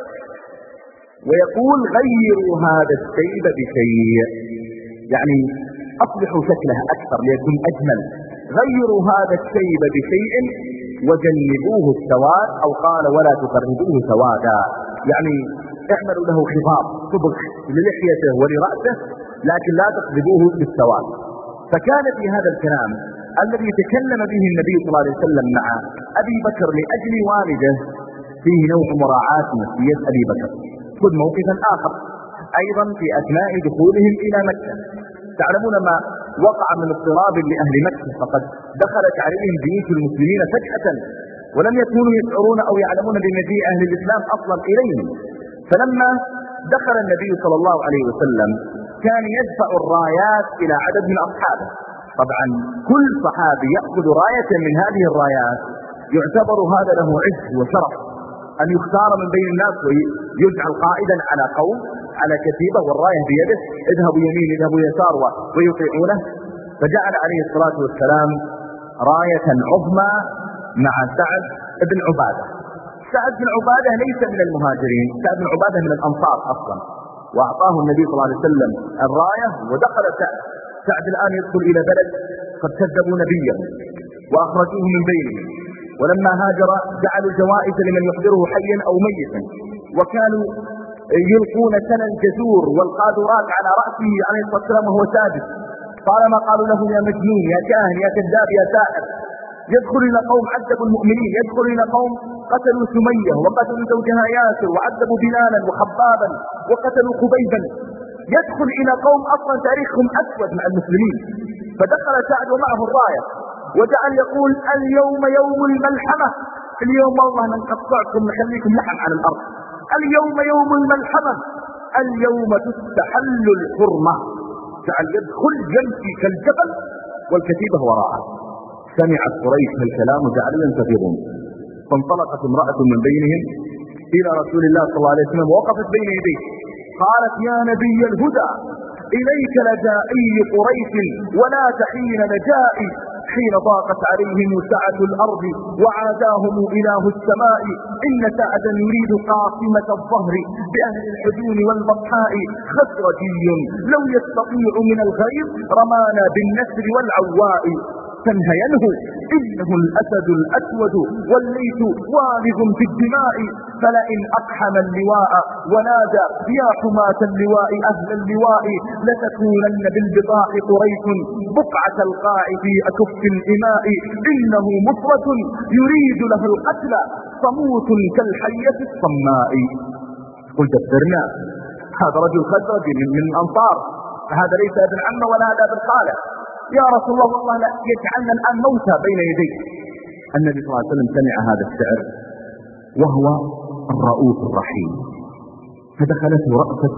ويقول غيروا هذا الشيب بشيء، يعني أصلحوا شكله أكثر ليكون أجمل، غيروا هذا الشيب بشيء وجنبوه السواد، أو قال ولا تقربوه سوادا، يعني اعملوا له خضاب صبغ للحيته ولرأسه لكن لا تقربوه بالسواد. فكان في هذا الكلام الذي تكلم به النبي صلى الله عليه وسلم مع أبي بكر لأجل والده فيه نوع مراعاة نفسية أبي بكر. خذ موقفا آخر أيضا في أثناء دخولهم إلى مكة. تعلمون ما وقع من اضطراب لأهل مكة، فقد دخلت عليهم جيوش المسلمين فجأة ولم يكونوا يشعرون أو يعلمون بمجيء أهل الإسلام أصلا إليهم. فلما دخل النبي صلى الله عليه وسلم كان يدفع الرايات إلى عدد من أصحابه. طبعا كل صحابي يأخذ راية من هذه الرايات يعتبر هذا له عز وشرف أن يختار من بين الناس ويجعل قائدا على قوم على كتيبة والراية بيده، اذهبوا يمين اذهبوا يسار ويطيعونه. فجعل عليه الصلاة والسلام راية عظمى مع سعد بن عبادة. سعد بن عبادة ليس من المهاجرين، سعد بن عبادة من الأنصار أصلا، وأعطاه النبي صلى الله عليه وسلم الراية ودخل سعد. سعد الآن يدخل إلى بلد قد كذبوا نبيه وأخرجوه من بينهم، ولما هاجر جعلوا جوائز لمن يحضره حيا أو ميتا، وكانوا يلقون سن الجزور والقاذورات على رأسه عليه الصلاة والسلام وهو ساجد. طالما قالوا له يا مجنون يا كاهن يا كذاب يا ساحر. يدخل إلى قوم عذبوا المؤمنين، يدخل إلى قوم قتلوا سمية وقتلوا زوجها ياسر وعذبوا بلالا وخبابا وقتلوا خبيبا. يدخل إلى قوم أصلا تاريخهم أسود مع المسلمين. فدخل سعد ومعه الراية وجعل يقول اليوم يوم الملحمة، اليوم والله نقطعكم نخليكم لحم على الأرض، اليوم يوم الملحمة، اليوم تستحل الحرمة. جعل يدخل يمشي كالجبل والكتيبة وراءه. سمعت قريش الكلام وجعلوا ينتفضون، فانطلقت امرأة من بينهم إلى رسول الله صلى الله عليه وسلم ووقفت بين يديه قالت يا نبي الهدى إليك لجائي قريش ولا تحين لجائي حين ضاقت عليهم سعة الأرض وعاداهم إله السماء. إن سعدا يريد قاصمة الظهر بأهل الحجون والبطحاء خزرجي لو يستطيع من الغيظ رمانا بالنسر والعواء. تنهينه إنه الأسد الأسود والليث والغ في الدماء. فلئن أقحم اللواء ونادى يا حماة اللواء أهل اللواء لتكونن بالبطاح قريش بقعة القاع في أكف الإماء. إنه مفرة يريد له القتل صموت كالحية الصماء. قل دبرنا هذا رجل خزرج من الأنصار، فهذا ليس ابن عم ولا هذا ابن خالة. يا رسول الله والله لا يجعلنا الآن موتى بين يديك. النبي صلى الله عليه وسلم سمع هذا الشعر وهو الرؤوف الرحيم، فدخلته رأفة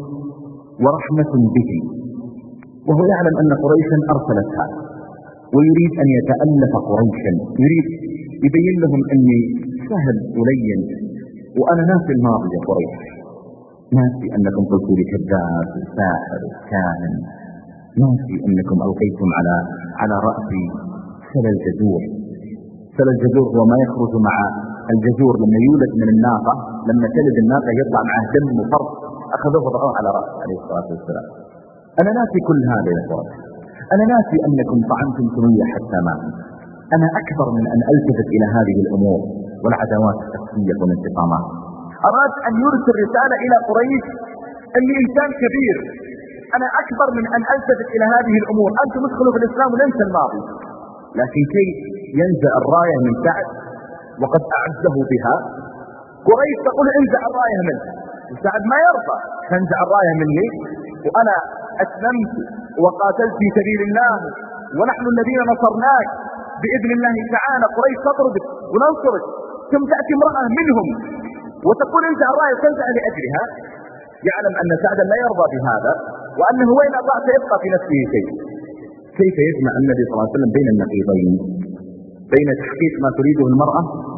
ورحمة به، وهو يعلم أن قريشا أرسلتها ويريد أن يتألف قريشا، يريد يبين لهم أني سهل ولين وأنا ناسي الماضي يا قريش، ناسي أنكم قلتوا لي كذاب ساحر كاهن، ناسي أنكم ألقيتم على على رأسي سل الجزور. سل الجزور هو ما يخرج مع الجزور لما يولد من الناقة، لما تلد الناقة يطلع معه دم وفرط، أخذوه وضعوه على رأسه عليه الصلاة والسلام. أنا ناسي كل هذا يا قريش، أنا ناسي أنكم طعنتم سمية حتى مات. أنا أكبر من أن ألتفت إلى هذه الأمور والعداوات الشخصية والانتقامات. أراد أن يرسل رسالة إلى قريش أني إنسان كبير، أنا أكبر من أن ألتفت إلى هذه الأمور، أنتم ادخلوا في الإسلام وننسى الماضي. لكن كيف ينزع الراية من سعد وقد أعزه بها؟ قريش تقول انزع الراية منه، وسعد ما يرضى تنزع الراية مني وأنا أسلمت وقاتلت في سبيل الله ونحن الذين نصرناك بإذن الله تعالى. قريش تطردك وننصرك، ثم تأتي امرأة منهم وتقول انزع الراية وتنزع لأجلها. يعلم أن سعدا لا يرضى بهذا، وأنه وين أضاع سيبقى في نفسه شيء. كيف يجمع النبي صلى الله عليه وسلم بين النقيضين، بين تحقيق ما تريده المرأة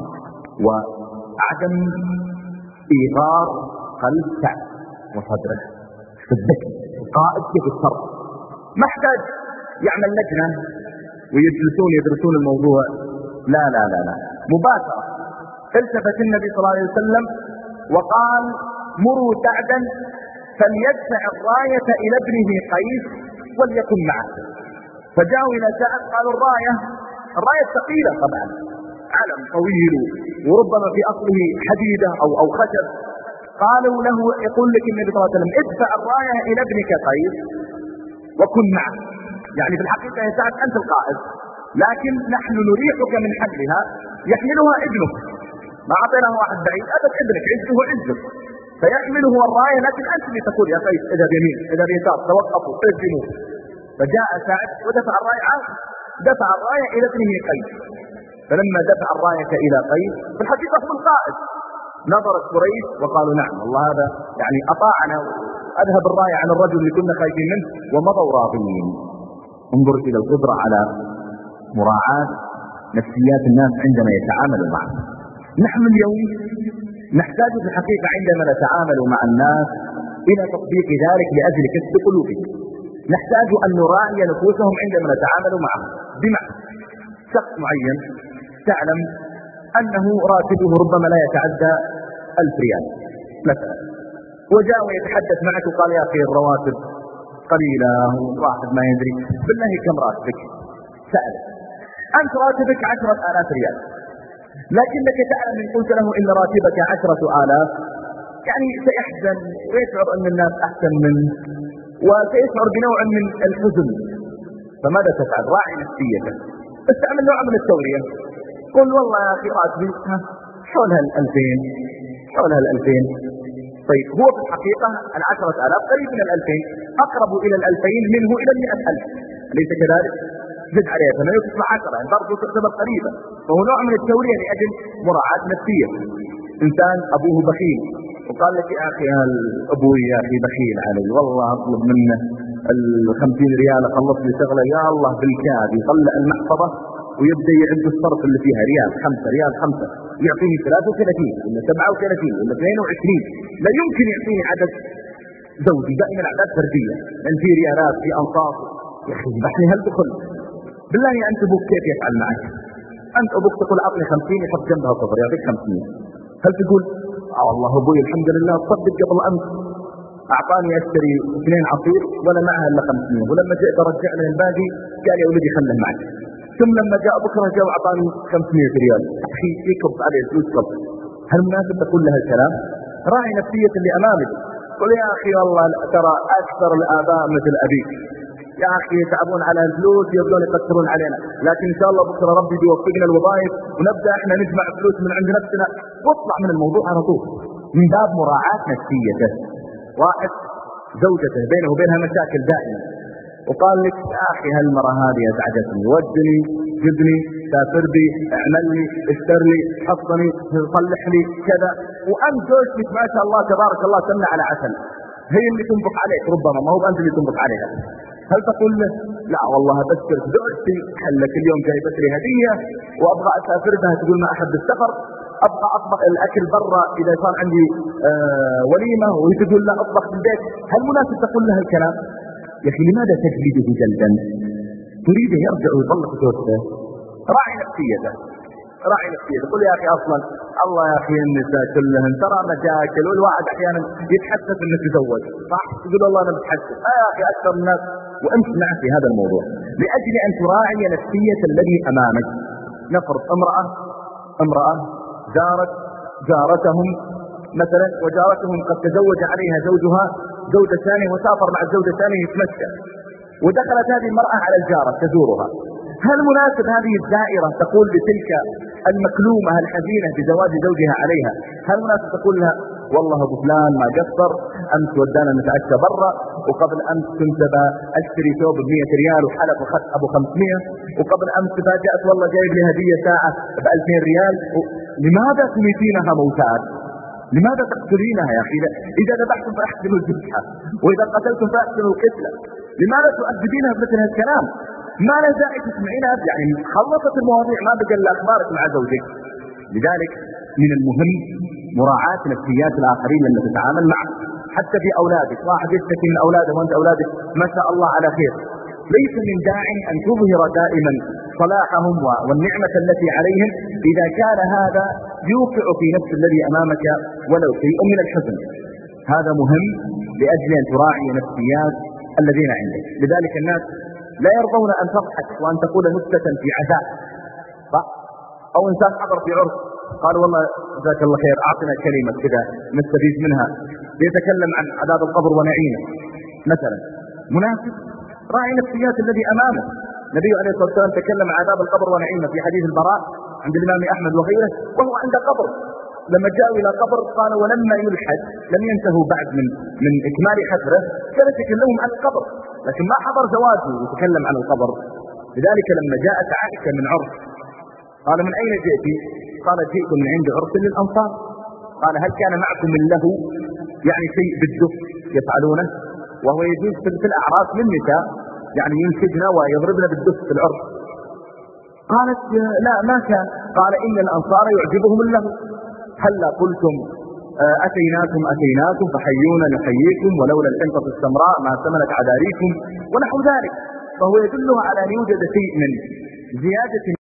وعدم إيغار قلب سعد وصدره؟ الذكي القائد كيف الصرف، ما احتاج يعمل لجنة ويجلسون يدرسون الموضوع، لا لا لا لا مباشرة التفت النبي صلى الله عليه وسلم وقال مروا سعدا فليدفع الراية إلى ابنه قيس وليكن معه. فجاءوا إلى سعد قالوا الراية الراية ثقيلة طبعا، علم طويل وربما في أصله حديدة أو أو خشب. قالوا له يقول لك النبي صلى الله عليه وسلم ادفع الراية إلى ابنك قيس وكن معه، يعني في الحقيقة يا سعد أنت القائد، لكن نحن نريحك من حملها، يحملها ابنك، ما أعطيناه واحد بعيد، أبد ابنك عزه وعزك، فيحمله الراية، لكن أنت اللي تقول يا قيس إذا بيمين إذا بيسار توقفوا اهزموا. فجاء سعد ودفع الراية عنه، دفع الراية إلى ابنه قيس. فلما دفع الراية إلى قيس في الحقيقة هو القائد، نظرت قريش وقالوا نعم الله هذا يعني أطاعنا، أذهب الراية عن الرجل اللي كنا خايفين منه ومضوا راضين. انظر إلى القدرة على مراعاة نفسيات الناس عندما يتعاملوا معه. نحن اليوم نحتاج في الحقيقة عندما نتعامل مع الناس إلى تطبيق ذلك لأجل كسب قلوبهم. نحتاج أن نراعي نفوسهم عندما نتعامل معهم. بمعنى شخص معين تعلم أنه راتبه ربما لا يتعدى ألف ريال مثلا، وجاء ويتحدث معك وقال يا أخي الرواتب قليلة واحد ما يدري بالله كم راتبك؟ سأل أنت راتبك عشرة آلاف ريال، لكنك تعلم إن قلت له إن راتبك عشرة آلاف يعني سيحزن ويشعر أن الناس أحسن منه وسيشعر بنوع من الحزن. فماذا تفعل؟ راعي نفسيته، استعمل نوع من التورية. قل والله يا أخي راتبي حولها الألفين حولها الألفين. طيب هو في الحقيقة العشرة آلاف قريب من الألفين، أقرب إلى الألفين منه إلى المئة ألف، أليس كذلك؟ زد عليها ثمانية وتسمع عشرة يعني برضو تعتبر قريبة. فهو نوع من التورية لأجل مراعاة نفسية. إنسان أبوه بخيل وقال لك يا أخي أبوي يا أخي بخيل علي والله أطلب منه الخمسين ريال أخلص لي شغلة، يا الله بالكاد يطلع المحفظة ويبدأ يعد الصرف اللي فيها ريال خمسة ريال خمسة، يعطيني ثلاثة وثلاثين ولا سبعة وثلاثين ولا اثنين وعشرين. لا يمكن يعطيني عدد زوجي، دائما أعداد فردية لأن في ريالات في أنصاف. يا أخي بحني هل تدخل بالله أنت أبوك كيف يفعل معك؟ أنت أبوك تقول أعطني خمسين يحط جنبها صفر يعطيك خمسين، هل تقول آه والله أبوي الحمد لله تصدق قبل أمس أعطاني أشتري اثنين عصير ولا معها إلا خمسين، ولما جئت أرجع له الباقي قال يا ولدي خله معك، ثم لما جاء بكرة جاء وأعطاني خمسمائة ريال. أخي يكب عليه فلوس كب، هل مناسب تقول له الكلام؟ راعي نفسية اللي أمامك. قل يا أخي والله ترى أكثر الآباء مثل أبيك، يا أخي يتعبون على الفلوس يبدون يقصرون علينا، لكن إن شاء الله بكرة ربي بيوفقنا الوظائف ونبدأ إحنا نجمع فلوس من عند نفسنا، واطلع من الموضوع على طول من باب مراعاة نفسيته. واحد زوجته بينه وبينها مشاكل دائما وقال لك يا أخي هالمرة هذه أزعجتني، ودني جبني سافر بي اعمل لي اشتر لي حصني صلح لي كذا، وأنت زوجتك ما شاء الله تبارك الله سمنة على عسل، هي اللي تنبق عليك ربما ما هو أنت اللي تنبق عليها. هل تقول له لا والله بذكر زوجتي حلك اليوم جايبت لي هدية وأبغى أسافر بها تقول ما أحب السفر، أبغى أطبخ الأكل برا إذا صار عندي آه وليمة وهي تقول لا أطبخ في البيت، هل مناسب تقول لها الكلام؟ يا أخي لماذا تجلده جلدا؟ تريده يرجع ويطلق زوجته. راعي نفسيته راعي نفسيته قل يا أخي أصلا الله يا أخي النساء كلهن ترى مشاكل، والواحد أحيانا يتحسس أنه تزوج صح تقول الله أنا متحسس آه يا أخي أكثر الناس، وأنت معه في هذا الموضوع لأجل أن تراعي نفسية الذي أمامك. نفرض امرأة امرأة جارت جارتهم مثلا وجارتهم قد تزوج عليها زوجها زوجة ثانية وسافر مع الزوجة الثانية يتمشى، ودخلت هذه المرأة على الجارة تزورها، هل مناسب هذه الزائرة تقول لتلك المكلومة الحزينة بزواج زوجها عليها، هل مناسب تقول لها والله ابو فلان ما قصر امس ودانا نتعشى برا، وقبل امس كنت اشتري ثوب ب مئة ريال وحلق وخذ ابو خمسمائة، وقبل امس تفاجأت والله جايب لي هدية ساعة ب ألفين ريال و... لماذا تميتينها موتات؟ لماذا تقتلينها يا اخي؟ اذا ذبحتم فاحسنوا الذبحة واذا قتلتم فاحسنوا القتلة، لماذا تؤدبينها بمثل هذا الكلام؟ ما لا داعي تسمعينها، يعني خلصت المواضيع ما بقى الا اخبارك مع زوجك. لذلك من المهم مراعاة نفسيات الآخرين لما تتعامل معه، حتى في أولادك. واحد يشتكي من أولاده وأنت أولادك ما شاء الله على خير، ليس من داع أن تظهر دائما صلاحهم والنعمة التي عليهم إذا كان هذا يوقع في نفس الذي أمامك ولو شيء من الحزن. هذا مهم لأجل أن تراعي نفسيات الذين عندك. لذلك الناس لا يرضون أن تضحك وأن تقول نكتة في عزاء صح؟ أو إنسان حضر في عرس قال والله جزاك الله خير أعطنا كلمة كذا نستفيد منها، يتكلم عن عذاب القبر ونعيمه مثلا، مناسب؟ راعي نفسيات الذي أمامه. النبي عليه الصلاة والسلام تكلم عن عذاب القبر ونعيمه في حديث البراء عند الإمام أحمد وغيره وهو عند قبر، لما جاءوا إلى قبر قال ولما يلحد لم ينتهوا بعد من من إكمال حفره جلس يكلمهم عن القبر، لكن ما حضر زواجه وتكلم عن القبر. لذلك لما جاءت عائشة من عرس قال من أين جئت؟ قال جئت من عند عرس للأنصار. قال هل كان معكم من له يعني شيء بالدف يفعلونه؟ وهو يجوز في الأعراس للنساء يعني ينشدن ويضربن بالدف في العرس. قالت لا ما كان. قال إن الأنصار يعجبهم اللهو، هلا قلتم أتيناكم أتيناكم فحيونا نحييكم ولولا الحنطة السمراء ما سمنت عذاريكم ونحو ذلك. فهو يدلها على أن يوجد شيء من زيادة